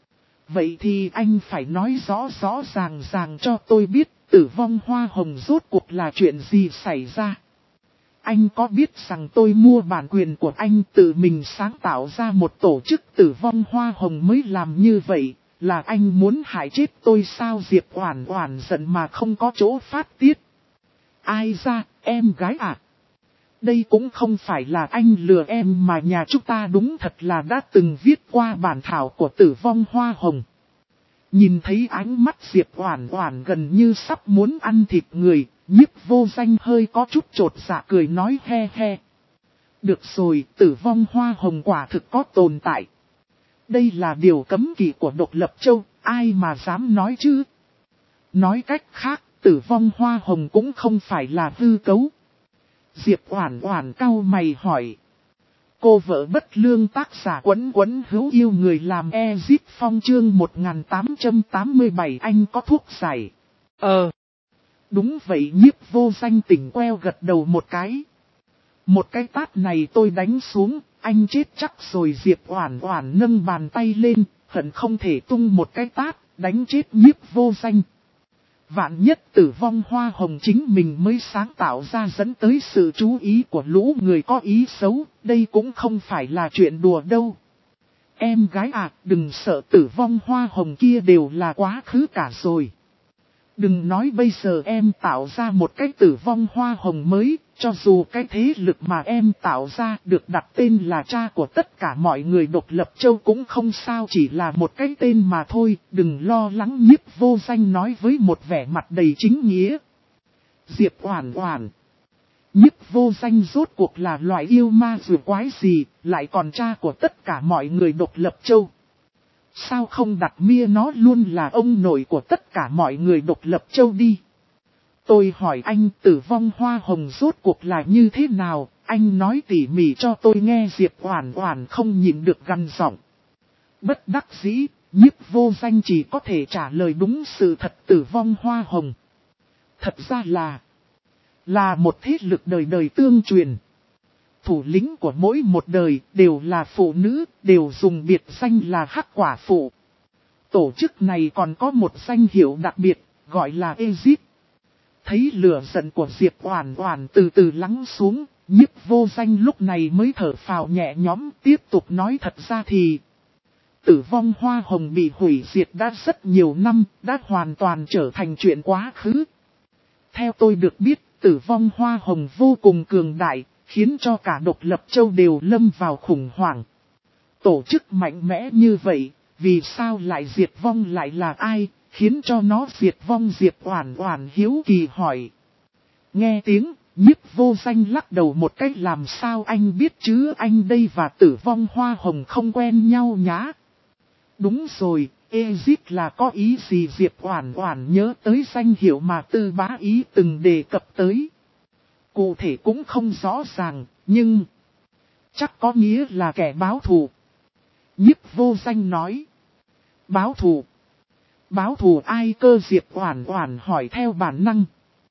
Vậy thì anh phải nói rõ rõ ràng cho tôi biết tử vong hoa hồng rốt cuộc là chuyện gì xảy ra. Anh có biết rằng tôi mua bản quyền của anh tự mình sáng tạo ra một tổ chức tử vong hoa hồng mới làm như vậy, là anh muốn hại chết tôi sao? Diệp Oản Oản giận mà không có chỗ phát tiết. Ai ra, em gái à? Đây cũng không phải là anh lừa em mà nhà chúng ta đúng thật là đã từng viết qua bản thảo của tử vong hoa hồng. Nhìn thấy ánh mắt Diệp Oản Oản gần như sắp muốn ăn thịt người, Nhiếp Vô Danh hơi có chút chột dạ cười nói he he. Được rồi, tử vong hoa hồng quả thực có tồn tại. Đây là điều cấm kỵ của Độc Lập Châu, ai mà dám nói chứ? Nói cách khác, tử vong hoa hồng cũng không phải là hư cấu. Diệp Oản Oản cau mày hỏi. Cô vợ bất lương tác giả Quấn Quấn hữu yêu người làm Ezip Phong chương 1887 anh có thuốc giải. Đúng vậy. Nhiếp Vô Danh tỉnh queo gật đầu một cái. Một cái tát này tôi đánh xuống, anh chết chắc rồi. Diệp Oản Oản nâng bàn tay lên, hận không thể tung một cái tát, đánh chết Nhiếp Vô Danh. Vạn nhất tử vong hoa hồng chính mình mới sáng tạo ra dẫn tới sự chú ý của lũ người có ý xấu, đây cũng không phải là chuyện đùa đâu. Em gái à, đừng sợ, tử vong hoa hồng kia đều là quá khứ cả rồi. Đừng nói bây giờ em tạo ra một cái tử vong hoa hồng mới, cho dù cái thế lực mà em tạo ra được đặt tên là cha của tất cả mọi người Độc Lập Châu cũng không sao, chỉ là một cái tên mà thôi, đừng lo lắng. Nhiếp Vô Danh nói với một vẻ mặt đầy chính nghĩa. Diệp Oản Oản, Nhiếp Vô Danh rốt cuộc là loại yêu ma rùa quái gì, lại còn cha của tất cả mọi người Độc Lập Châu. Sao không đặt mia nó luôn là ông nội của tất cả mọi người Độc Lập Châu đi? Tôi hỏi anh tử vong hoa hồng rốt cuộc là như thế nào, anh nói tỉ mỉ cho tôi nghe. Diệp Oản Oản không nhịn được gằn giọng. Bất đắc dĩ, Nhiếp Vô Danh chỉ có thể trả lời đúng sự thật. Tử vong hoa hồng thật ra là một thế lực đời đời tương truyền. Thủ lĩnh của mỗi một đời đều là phụ nữ, đều dùng biệt danh là Hắc Quả Phụ. Tổ chức này còn có một danh hiệu đặc biệt, gọi là Ezip. Thấy lửa giận của Diệp Oản Oản từ từ lắng xuống, Nhiếp Vô Danh lúc này mới thở phào nhẹ nhõm, tiếp tục nói thật ra thì tử vong hoa hồng bị hủy diệt đã rất nhiều năm, đã hoàn toàn trở thành chuyện quá khứ. Theo tôi được biết, tử vong hoa hồng vô cùng cường đại, khiến cho cả Độc Lập Châu đều lâm vào khủng hoảng. Tổ chức mạnh mẽ như vậy, vì sao lại diệt vong, lại là ai, khiến cho nó diệt vong? Diệp Oản Oản hiếu kỳ hỏi. Nghe tiếng, Nhiếp Vô Danh lắc đầu một cách. Làm sao anh biết chứ, anh đây và tử vong hoa hồng không quen nhau nhá. Đúng rồi, Ezip là có ý gì? Diệp Oản Oản nhớ tới danh hiệu mà Tư Bá Ý từng đề cập tới. Cụ thể cũng không rõ ràng, nhưng chắc có nghĩa là kẻ báo thù. Nhiếp Vô Danh nói. Báo thù? Báo thù ai cơ? Diệp Oản Oản hỏi theo bản năng.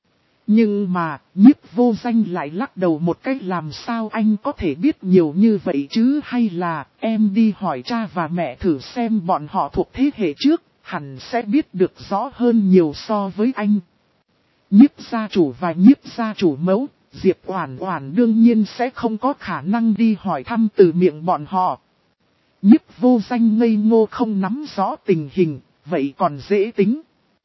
Nhưng mà, Nhiếp Vô Danh lại lắc đầu một cách. Làm sao anh có thể biết nhiều như vậy chứ? Hay là em đi hỏi cha và mẹ thử xem, bọn họ thuộc thế hệ trước, hẳn sẽ biết được rõ hơn nhiều so với anh. Nhiếp gia chủ và Nhiếp gia chủ mẫu, Diệp Oản Oản đương nhiên sẽ không có khả năng đi hỏi thăm từ miệng bọn họ. Nhiếp Vô Danh ngây ngô không nắm rõ tình hình, vậy còn dễ tính.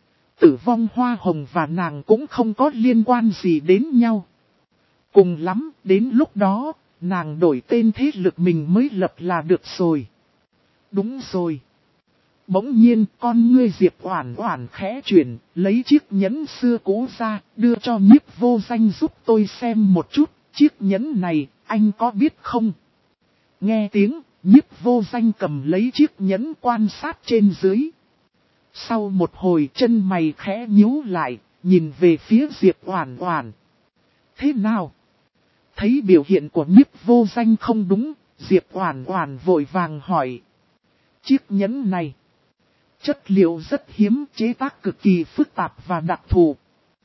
Tử vong hoa hồng và nàng cũng không có liên quan gì đến nhau. Cùng lắm, đến lúc đó, nàng đổi tên thế lực mình mới lập là được rồi. Đúng rồi. Bỗng nhiên, con ngươi Diệp Oản Oản khẽ chuyển, lấy chiếc nhẫn xưa cũ ra, đưa cho Nhiếp Vô Danh. Giúp tôi xem một chút, chiếc nhẫn này, anh có biết không? Nghe tiếng, Nhiếp Vô Danh cầm lấy chiếc nhẫn quan sát trên dưới. Sau một hồi chân mày khẽ nhíu lại, nhìn về phía Diệp Oản Oản. Thế nào? Thấy biểu hiện của Nhiếp Vô Danh không đúng, Diệp Oản Oản vội vàng hỏi. Chiếc nhẫn này, chất liệu rất hiếm, chế tác cực kỳ phức tạp và đặc thù.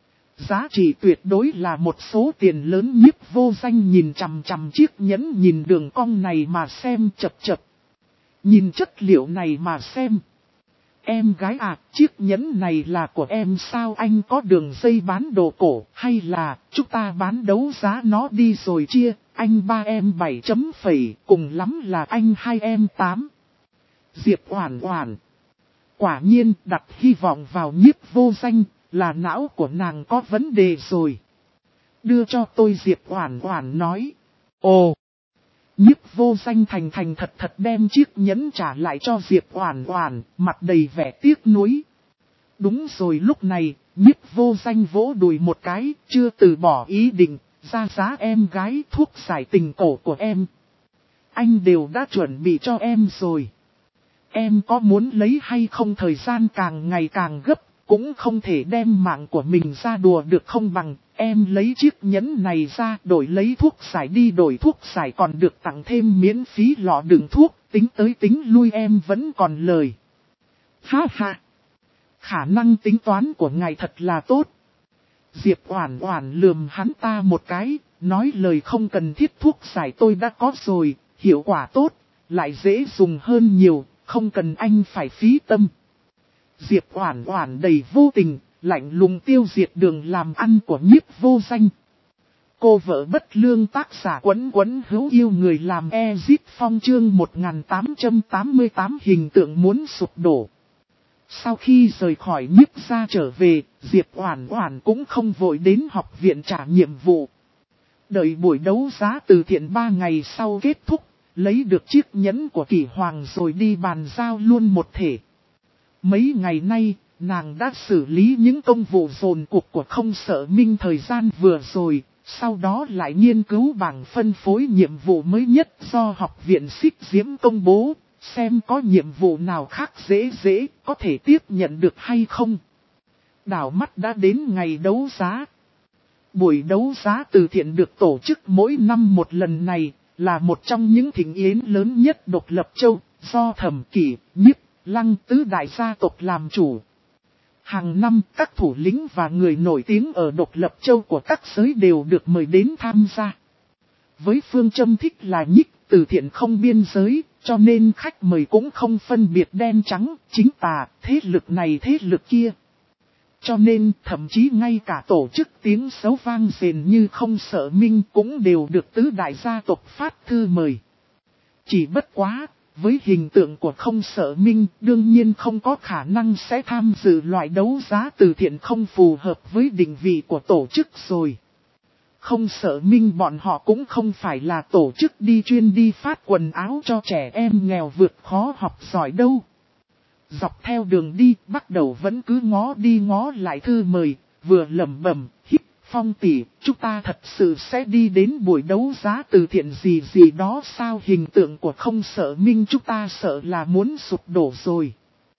Giá trị tuyệt đối là một số tiền lớn. Nhiếp Vô Danh nhìn chằm chằm chiếc nhẫn, nhìn đường cong này mà xem chập chập. Nhìn chất liệu này mà xem. Em gái à, chiếc nhẫn này là của em sao, anh có đường dây bán đồ cổ, hay là chúng ta bán đấu giá nó đi rồi chia, anh 3 em 7 chấm phẩy, cùng lắm là anh 2 em 8. Diệp Oản Oản. Quả nhiên đặt hy vọng vào Nhiếp Vô Danh, là não của nàng có vấn đề rồi. Đưa cho tôi, Diệp Oản Oản nói. Ồ. Nhiếp Vô Danh thành thành thật thật đem chiếc nhẫn trả lại cho Diệp Oản Oản, mặt đầy vẻ tiếc nuối. Đúng rồi, lúc này, Nhiếp Vô Danh vỗ đùi một cái, chưa từ bỏ ý định, ra giá em gái, thuốc giải tình cổ của em. Anh đều đã chuẩn bị cho em rồi. Em có muốn lấy hay không, thời gian càng ngày càng gấp, cũng không thể đem mạng của mình ra đùa được, không bằng em lấy chiếc nhẫn này ra, đổi lấy thuốc giải đi, đổi thuốc giải còn được tặng thêm miễn phí lọ đựng thuốc, tính tới tính lui em vẫn còn lời. Ha ha! Khả năng tính toán của ngài thật là tốt. Diệp Oản Oản lườm hắn ta một cái, nói lời không cần thiết, thuốc giải tôi đã có rồi, hiệu quả tốt, lại dễ dùng hơn nhiều, không cần anh phải phí tâm. Diệp Oản Oản đầy vô tình, lạnh lùng tiêu diệt đường làm ăn của Nhiếp Vô Danh. Cô vợ bất lương, tác giả Quấn Quấn hữu yêu người làm Ezit Phong, chương 1888 hình tượng muốn sụp đổ. Sau khi rời khỏi Nhiếp gia trở về, Diệp Oản Oản cũng không vội đến học viện trả nhiệm vụ. Đợi buổi đấu giá từ thiện 3 ngày sau kết thúc, lấy được chiếc nhẫn của Kỷ Hoàng rồi đi bàn giao luôn một thể. Mấy ngày nay, nàng đã xử lý những công vụ dồn cuộc của Không Sợ Minh thời gian vừa rồi, sau đó lại nghiên cứu bảng phân phối nhiệm vụ mới nhất do học viện Xích Diễm công bố, xem có nhiệm vụ nào khác dễ có thể tiếp nhận được hay không. Đảo mắt đã đến ngày đấu giá. Buổi đấu giá từ thiện được tổ chức mỗi năm một lần này, là một trong những thịnh yến lớn nhất Độc Lập Châu, do Thẩm Kỷ, Nhiếp, Lăng tứ đại gia tộc làm chủ. Hàng năm các thủ lĩnh và người nổi tiếng ở Độc Lập Châu của các giới đều được mời đến tham gia. Với phương châm thích là nhích, từ thiện không biên giới, cho nên khách mời cũng không phân biệt đen trắng, chính tà, thế lực này thế lực kia. Cho nên thậm chí ngay cả tổ chức tiếng xấu vang rền như Không Sợ Minh cũng đều được tứ đại gia tộc phát thư mời. Chỉ bất quá, với hình tượng của Không Sợ Minh đương nhiên không có khả năng sẽ tham dự loại đấu giá từ thiện không phù hợp với định vị của tổ chức rồi. Không Sợ Minh bọn họ cũng không phải là tổ chức chuyên đi phát quần áo cho trẻ em nghèo vượt khó học giỏi đâu. Dọc theo đường đi, bắt đầu vẫn cứ ngó đi ngó lại thư mời, vừa lẩm bẩm, hít, Phong tỷ, chúng ta thật sự sẽ đi đến buổi đấu giá từ thiện gì đó sao, hình tượng của Không Sợ Minh chúng ta sợ là muốn sụp đổ rồi.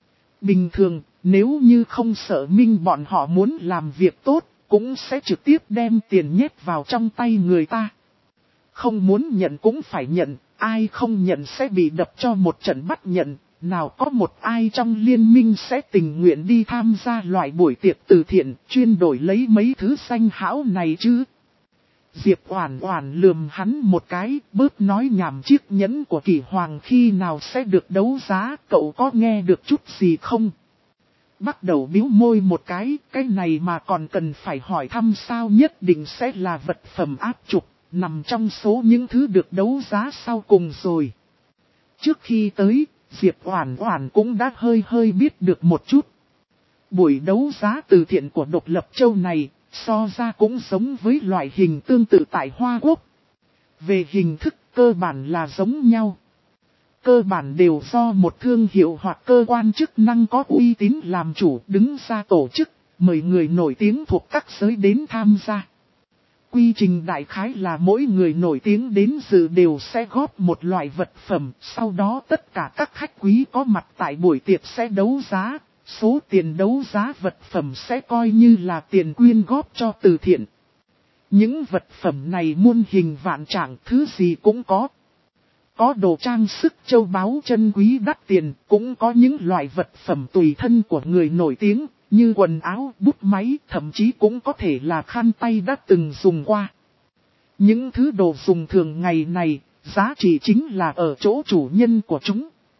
Bình thường, nếu như Không Sợ Minh bọn họ muốn làm việc tốt, cũng sẽ trực tiếp đem tiền nhét vào trong tay người ta. Không muốn nhận cũng phải nhận, ai không nhận sẽ bị đập cho một trận bắt nhận. Nào có một ai trong liên minh sẽ tình nguyện đi tham gia loại buổi tiệc từ thiện chuyên đổi lấy mấy thứ danh hão này chứ. Diệp Oản Oản lườm hắn một cái, bớt nói nhảm, chiếc nhẫn của Kỷ Hoàng khi nào sẽ được đấu giá, cậu có nghe được chút gì không? Bắt đầu bĩu môi một cái này mà còn cần phải hỏi thăm sao, nhất định sẽ là vật phẩm áp trục, nằm trong số những thứ được đấu giá sau cùng rồi. Trước khi tới, Diệp Oản Oản cũng đã hơi biết được một chút. Buổi đấu giá từ thiện của Độc Lập Châu này, so ra cũng giống với loại hình tương tự tại Hoa Quốc. Về hình thức cơ bản là giống nhau. Cơ bản đều do một thương hiệu hoặc cơ quan chức năng có uy tín làm chủ đứng ra tổ chức, mời người nổi tiếng thuộc các giới đến tham gia. Quy trình đại khái là mỗi người nổi tiếng đến dự đều sẽ góp một loại vật phẩm, sau đó tất cả các khách quý có mặt tại buổi tiệc sẽ đấu giá, số tiền đấu giá vật phẩm sẽ coi như là tiền quyên góp cho từ thiện. Những vật phẩm này muôn hình vạn trạng, thứ gì cũng có. Có đồ trang sức châu báu chân quý đắt tiền, cũng có những loại vật phẩm tùy thân của người nổi tiếng, như quần áo, bút máy, thậm chí cũng có thể là khăn tay đã từng dùng qua. Những thứ đồ dùng thường ngày này, giá trị chính là ở chỗ chủ nhân của chúng.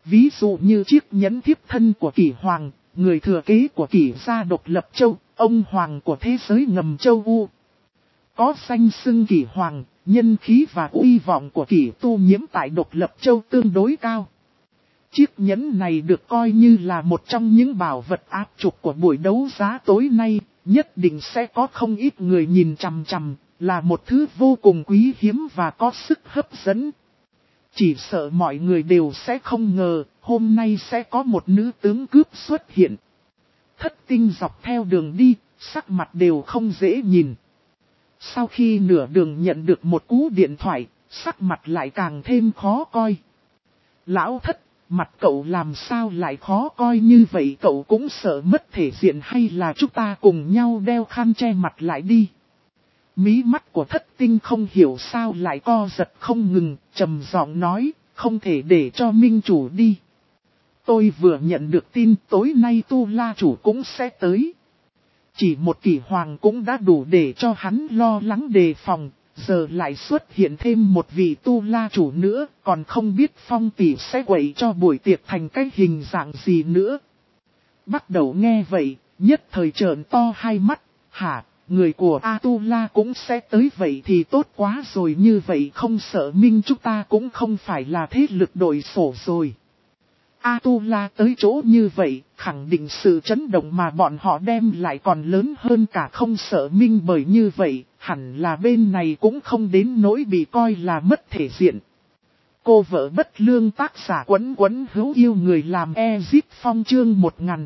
Ví dụ như chiếc nhẫn thiếp thân của Kỷ Hoàng, người thừa kế của Kỷ gia độc lập châu, ông hoàng của thế giới ngầm châu U. Có danh xưng Kỷ Hoàng, nhân khí và uy vọng của Kỷ Tu Nhiễm tại độc lập châu tương đối cao. Chiếc nhẫn này được coi như là một trong những bảo vật áp trục của buổi đấu giá tối nay, nhất định sẽ có không ít người nhìn chằm chằm, là một thứ vô cùng quý hiếm và có sức hấp dẫn. Chỉ sợ mọi người đều sẽ không ngờ, hôm nay sẽ có một nữ tướng cướp xuất hiện. Thất Tinh dọc theo đường đi, sắc mặt đều không dễ nhìn. Sau khi nửa đường nhận được một cú điện thoại, sắc mặt lại càng thêm khó coi. Lão Thất, mặt cậu làm sao lại khó coi như vậy, cậu cũng sợ mất thể diện hay là chúng ta cùng nhau đeo khăn che mặt lại đi. Mí mắt của Thất Tinh không hiểu sao lại co giật không ngừng, trầm giọng nói, không thể để cho minh chủ đi. Tôi vừa nhận được tin tối nay Tu La chủ cũng sẽ tới. Chỉ một Kỷ Hoàng cũng đã đủ để cho hắn lo lắng đề phòng, giờ lại xuất hiện thêm một vị Tu La chủ nữa, còn không biết Phong tỷ sẽ quậy cho buổi tiệc thành cái hình dạng gì nữa. Bắt đầu nghe vậy, nhất thời trợn to hai mắt, hả, người của A-tu-la cũng sẽ tới vậy thì tốt quá rồi, như vậy không sợ minh chúng ta cũng không phải là thế lực đội sổ rồi. A-tu-la tới chỗ như vậy, khẳng định sự chấn động mà bọn họ đem lại còn lớn hơn cả không sợ minh, bởi như vậy, hẳn là bên này cũng không đến nỗi bị coi là mất thể diện. Cô vợ bất lương tác giả Quấn Quấn hữu yêu người làm Ezip Phong chương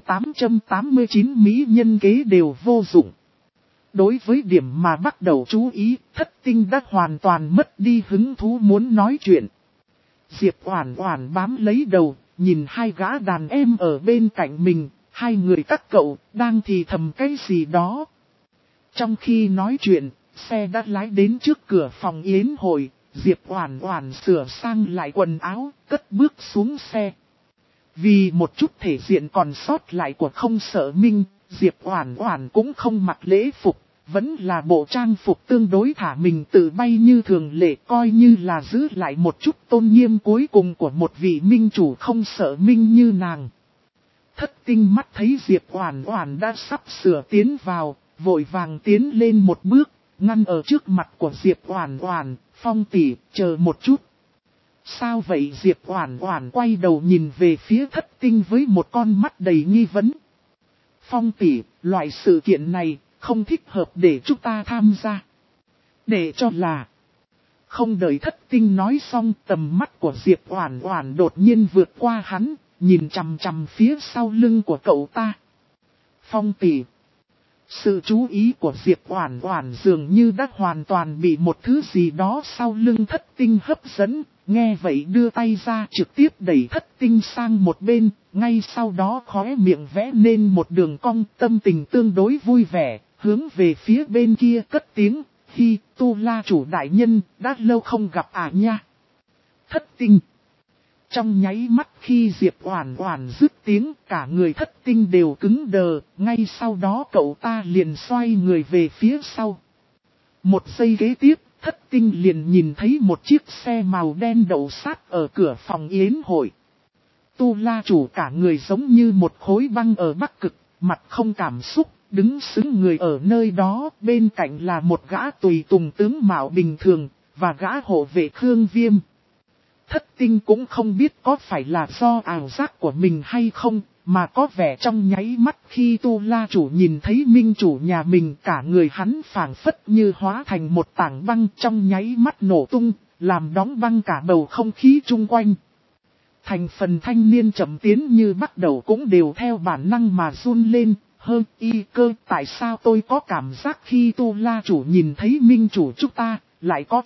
1889 mỹ nhân kế đều vô dụng. Đối với điểm mà bắt đầu chú ý, Thất Tinh đã hoàn toàn mất đi hứng thú muốn nói chuyện. Diệp Oản Oản bám lấy đầu, nhìn hai gã đàn em ở bên cạnh mình, hai người các cậu đang thì thầm cái gì đó. Trong khi nói chuyện, xe đã lái đến trước cửa phòng yến hội, Diệp Oản Oản sửa sang lại quần áo, cất bước xuống xe. Vì một chút thể diện còn sót lại của không sợ minh, Diệp Oản Oản cũng không mặc lễ phục, vẫn là bộ trang phục tương đối thả mình tự bay như thường lệ, coi như là giữ lại một chút tôn nghiêm cuối cùng của một vị minh chủ không sợ minh như nàng. Thất Tinh mắt thấy Diệp Oản Oản đã sắp sửa tiến vào, vội vàng tiến lên một bước, ngăn ở trước mặt của Diệp Oản Oản, Phong tỷ, chờ một chút. Sao vậy? Diệp Oản Oản quay đầu nhìn về phía Thất Tinh với một con mắt đầy nghi vấn. Phong tỷ, loại sự kiện này không thích hợp để chúng ta tham gia. Để cho là... Không đợi Thất Tinh nói xong, tầm mắt của Diệp Oản Oản đột nhiên vượt qua hắn, nhìn chằm chằm phía sau lưng của cậu ta. Phong tỷ. Sự chú ý của Diệp Oản Oản dường như đã hoàn toàn bị một thứ gì đó sau lưng Thất Tinh hấp dẫn, nghe vậy đưa tay ra trực tiếp đẩy Thất Tinh sang một bên, ngay sau đó khóe miệng vẽ nên một đường cong, tâm tình tương đối vui vẻ, hướng về phía bên kia cất tiếng, hi, Tu La chủ đại nhân, đã lâu không gặp nha. Thất Tinh. Trong nháy mắt khi Diệp Oản Oản dứt tiếng, cả người Thất Tinh đều cứng đờ, ngay sau đó cậu ta liền xoay người về phía sau. Một giây kế tiếp, Thất Tinh liền nhìn thấy một chiếc xe màu đen đậu sát ở cửa phòng yến hội. Tu La chủ cả người giống như một khối băng ở Bắc Cực, mặt không cảm xúc, đứng sững người ở nơi đó, bên cạnh là một gã tùy tùng tướng mạo bình thường, và gã hộ vệ Khương Viêm. Thất Tinh cũng không biết có phải là do ảo giác của mình hay không, mà có vẻ trong nháy mắt khi Tu La chủ nhìn thấy minh chủ nhà mình, cả người hắn phảng phất như hóa thành một tảng băng, trong nháy mắt nổ tung, làm đóng băng cả bầu không khí chung quanh. Thành phần thanh niên chậm tiến như bắt đầu cũng đều theo bản năng mà run lên, y cơ, tại sao tôi có cảm giác khi Tu La chủ nhìn thấy minh chủ chúng ta, lại có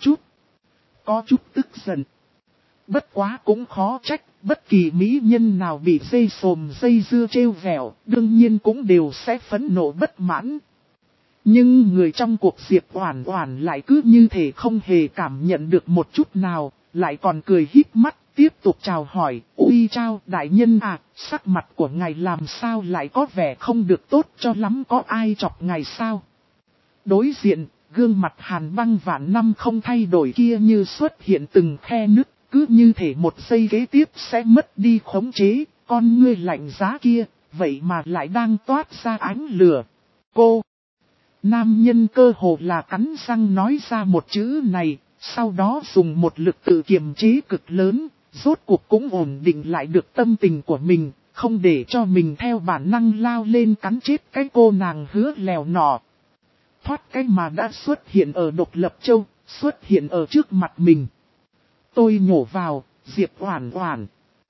chút tức giận. Bất quá cũng khó trách, bất kỳ mỹ nhân nào bị dây xồm dây dưa trêu vẹo, đương nhiên cũng đều sẽ phẫn nộ bất mãn. Nhưng người trong cuộc Diệp Oản Oản lại cứ như thể không hề cảm nhận được một chút nào, lại còn cười híp mắt, tiếp tục chào hỏi, uy chao đại nhân à, sắc mặt của ngài làm sao lại có vẻ không được tốt cho lắm, có ai chọc ngài sao? Đối diện, gương mặt Hàn Băng vạn năm không thay đổi kia như xuất hiện từng khe nứt. cứ như thể một giây kế tiếp sẽ mất đi khống chế, con ngươi lạnh giá kia, vậy mà lại đang toát ra ánh lửa. Cô! Nam nhân cơ hồ là cắn răng nói ra một chữ này, sau đó dùng một lực tự kiềm chế cực lớn, rốt cuộc cũng ổn định lại được tâm tình của mình, không để cho mình theo bản năng lao lên cắn chết cái cô nàng hứa lèo nọ. Thoát cái mà đã xuất hiện ở Độc Lập Châu, xuất hiện ở trước mặt mình. Tôi nhổ vào, Diệp Oản Oản.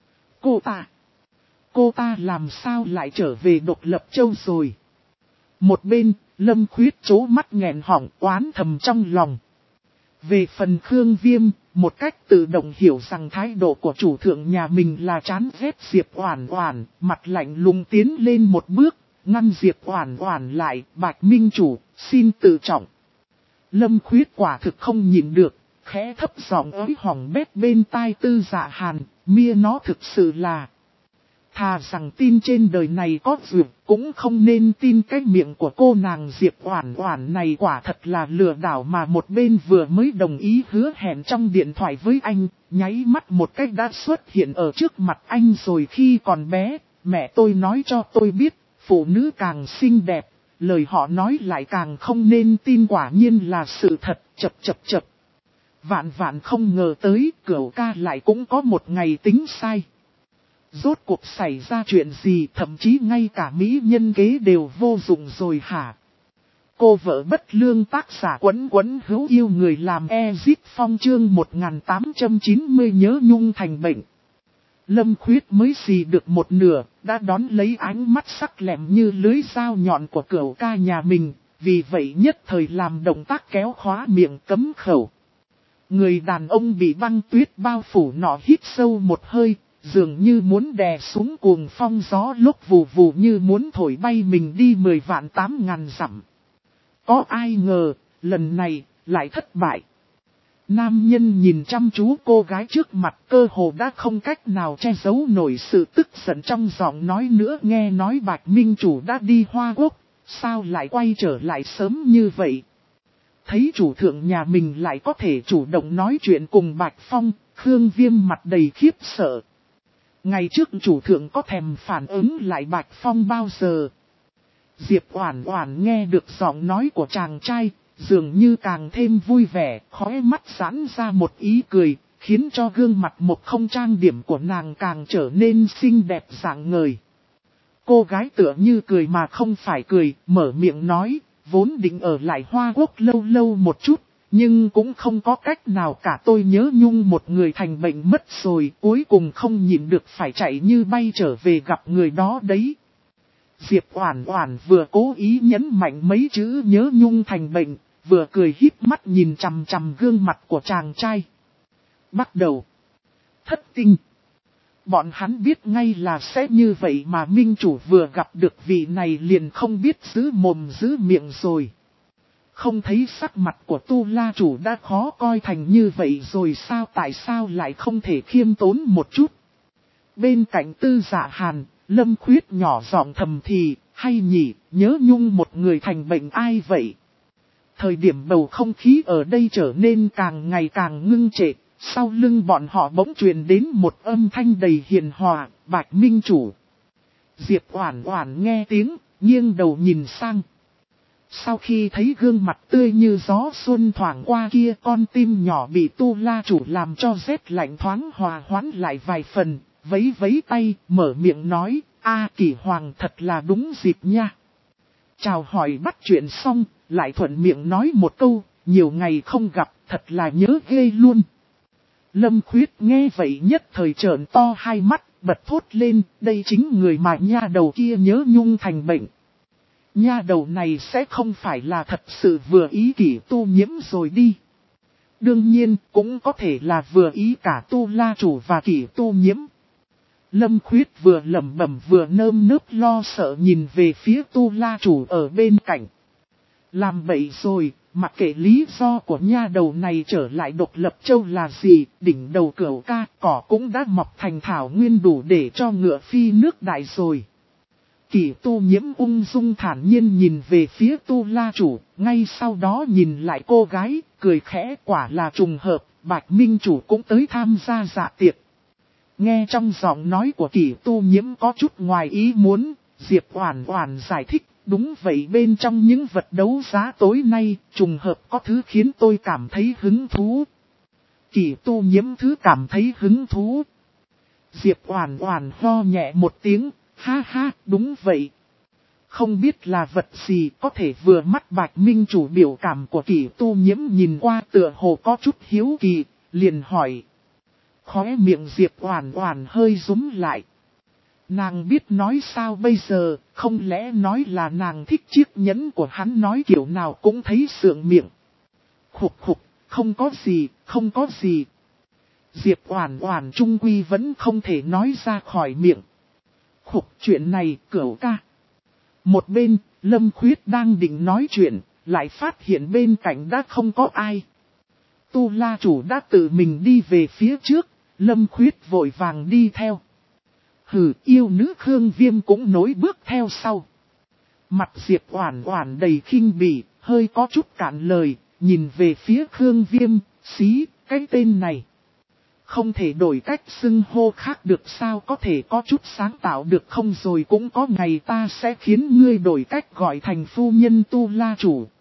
Cô ta làm sao lại trở về Độc Lập Châu rồi? Một bên, Lâm Khuyết trố mắt nghẹn họng oán thầm trong lòng. Về phần Khương Viêm, một cách tự động hiểu rằng thái độ của chủ thượng nhà mình là chán ghét Diệp Oản Oản, mặt lạnh lùng tiến lên một bước, ngăn Diệp Oản Oản lại, Bạch Minh chủ, xin tự trọng. Lâm Khuyết quả thực không nhịn được, khẽ thấp giọng ới hỏng bét bên tai Tư Dạ Hàn, mia nó thực sự là... Thà rằng tin trên đời này có dược, cũng không nên tin cái miệng của cô nàng Diệp Oản Oản này, quả thật là lừa đảo mà một bên vừa mới đồng ý hứa hẹn trong điện thoại với anh, nháy mắt một cách đã xuất hiện ở trước mặt anh rồi. Khi còn bé, mẹ tôi nói cho tôi biết, phụ nữ càng xinh đẹp, lời họ nói lại càng không nên tin, quả nhiên là sự thật, chập. Vạn vạn không ngờ tới, Cửu ca lại cũng có một ngày tính sai. Rốt cuộc xảy ra chuyện gì, thậm chí ngay cả mỹ nhân kế đều vô dụng rồi hả? Cô vợ bất lương, tác giả Quấn hữu yêu người làm Ezit Phong, chương 1890 nhớ nhung thành bệnh. Lâm Khuyết mới xì được một nửa, đã đón lấy ánh mắt sắc lẹm như lưới dao nhọn của Cửu ca nhà mình, vì vậy nhất thời làm động tác kéo khóa miệng cấm khẩu. Người đàn ông bị băng tuyết bao phủ nọ hít sâu một hơi, dường như muốn đè xuống cuồng phong gió lúc vù vù như muốn thổi bay mình đi 10.000 dặm. Có ai ngờ, lần này, lại thất bại. Nam nhân nhìn chăm chú cô gái trước mặt, cơ hồ đã không cách nào che giấu nổi sự tức giận trong giọng nói nữa. Nghe nói Bạch Minh chủ đã đi Hoa Quốc, sao lại quay trở lại sớm như vậy? Thấy chủ thượng nhà mình lại có thể chủ động nói chuyện cùng Bạch Phong, Khương Viêm mặt đầy khiếp sợ. Ngày trước chủ thượng có thèm phản ứng lại Bạch Phong bao giờ? Diệp Oản Oản nghe được giọng nói của chàng trai, dường như càng thêm vui vẻ, khóe mắt giãn ra một ý cười, khiến cho gương mặt một không trang điểm của nàng càng trở nên xinh đẹp rạng ngời. Cô gái tựa như cười mà không phải cười, mở miệng nói, vốn định ở lại Hoa Quốc lâu lâu một chút, nhưng cũng không có cách nào cả, tôi nhớ nhung một người thành bệnh mất rồi, cuối cùng không nhịn được phải chạy như bay trở về gặp người đó đấy. Diệp Oản Oản vừa cố ý nhấn mạnh mấy chữ nhớ nhung thành bệnh, vừa cười híp mắt nhìn chằm chằm gương mặt của chàng trai. Bắt đầu. Thất tinh. Bọn hắn biết ngay là sẽ như vậy mà minh chủ vừa gặp được vị này liền không biết giữ mồm giữ miệng rồi. Không thấy sắc mặt của Tu La chủ đã khó coi thành như vậy rồi sao, tại sao lại không thể khiêm tốn một chút? Bên cạnh Tư Dạ Hàn, Lâm Khuyết nhỏ giọng thầm thì, hay nhỉ, nhớ nhung một người thành bệnh ai vậy? Thời điểm bầu không khí ở đây trở nên càng ngày càng ngưng trệ, sau lưng bọn họ bỗng truyền đến một âm thanh đầy hiền hòa, Bạch Minh chủ. Diệp Oản Oản nghe tiếng, nghiêng đầu nhìn sang. Sau khi thấy gương mặt tươi như gió xuân thoảng qua kia, con tim nhỏ bị Tu La chủ làm cho rét lạnh thoáng hòa hoãn lại vài phần, vẫy vẫy tay, mở miệng nói, A Kỷ Hoàng thật là đúng dịp nha. Chào hỏi bắt chuyện xong, lại thuận miệng nói một câu, nhiều ngày không gặp, thật là nhớ ghê luôn. Lâm Khuyết nghe vậy nhất thời trợn to hai mắt, bật thốt lên, đây chính người mà nha đầu kia nhớ nhung thành bệnh. Nha đầu này sẽ không phải là thật sự vừa ý Kỷ Tu Nhiễm rồi đi. Đương nhiên, cũng có thể là vừa ý cả Tu La chủ và Kỷ Tu Nhiễm. Lâm Khuyết vừa lẩm bẩm vừa nơm nớp lo sợ nhìn về phía Tu La chủ ở bên cạnh. Làm bậy rồi, mặc kệ lý do của nha đầu này trở lại Độc Lập Châu là gì, đỉnh đầu Cửu ca cỏ cũng đã mọc thành thảo nguyên đủ để cho ngựa phi nước đại rồi. Kỳ Tu Nhiễm ung dung thản nhiên nhìn về phía Tu La chủ, ngay sau đó nhìn lại cô gái, cười khẽ, quả là trùng hợp, Bạch Minh chủ cũng tới tham gia dạ tiệc. Nghe trong giọng nói của Kỳ Tu Nhiễm có chút ngoài ý muốn, Diệp Oản Oản giải thích, đúng vậy, bên trong những vật đấu giá tối nay, trùng hợp có thứ khiến tôi cảm thấy hứng thú. Kỳ Tu Nhiễm thứ cảm thấy hứng thú. Diệp Oản Oản ho nhẹ một tiếng, ha ha, đúng vậy. Không biết là vật gì, có thể vừa mắt Bạch Minh chủ biểu cảm của Kỳ Tu Nhiễm nhìn qua tựa hồ có chút hiếu kỳ, liền hỏi. Khóe miệng Diệp Oản Oản hơi rúm lại. Nàng biết nói sao bây giờ, không lẽ nói là nàng thích chiếc nhẫn của hắn, nói kiểu nào cũng thấy sượng miệng. Khục khục, không có gì, không có gì. Diệp Oản Oản trung quy vẫn không thể nói ra khỏi miệng. Khục, chuyện này, Cửu ca. Một bên, Lâm Khuyết đang định nói chuyện, lại phát hiện bên cạnh đã không có ai. Tu La chủ đã tự mình đi về phía trước, Lâm Khuyết vội vàng đi theo. Hừ, yêu nữ Khương Viêm cũng nối bước theo sau. Mặt Diệp Oản Oản đầy khinh bỉ, hơi có chút cạn lời, nhìn về phía Khương Viêm, xí, cái tên này. Không thể đổi cách xưng hô khác được sao, có thể có chút sáng tạo được không, rồi cũng có ngày ta sẽ khiến ngươi đổi cách gọi thành phu nhân Tu La chủ.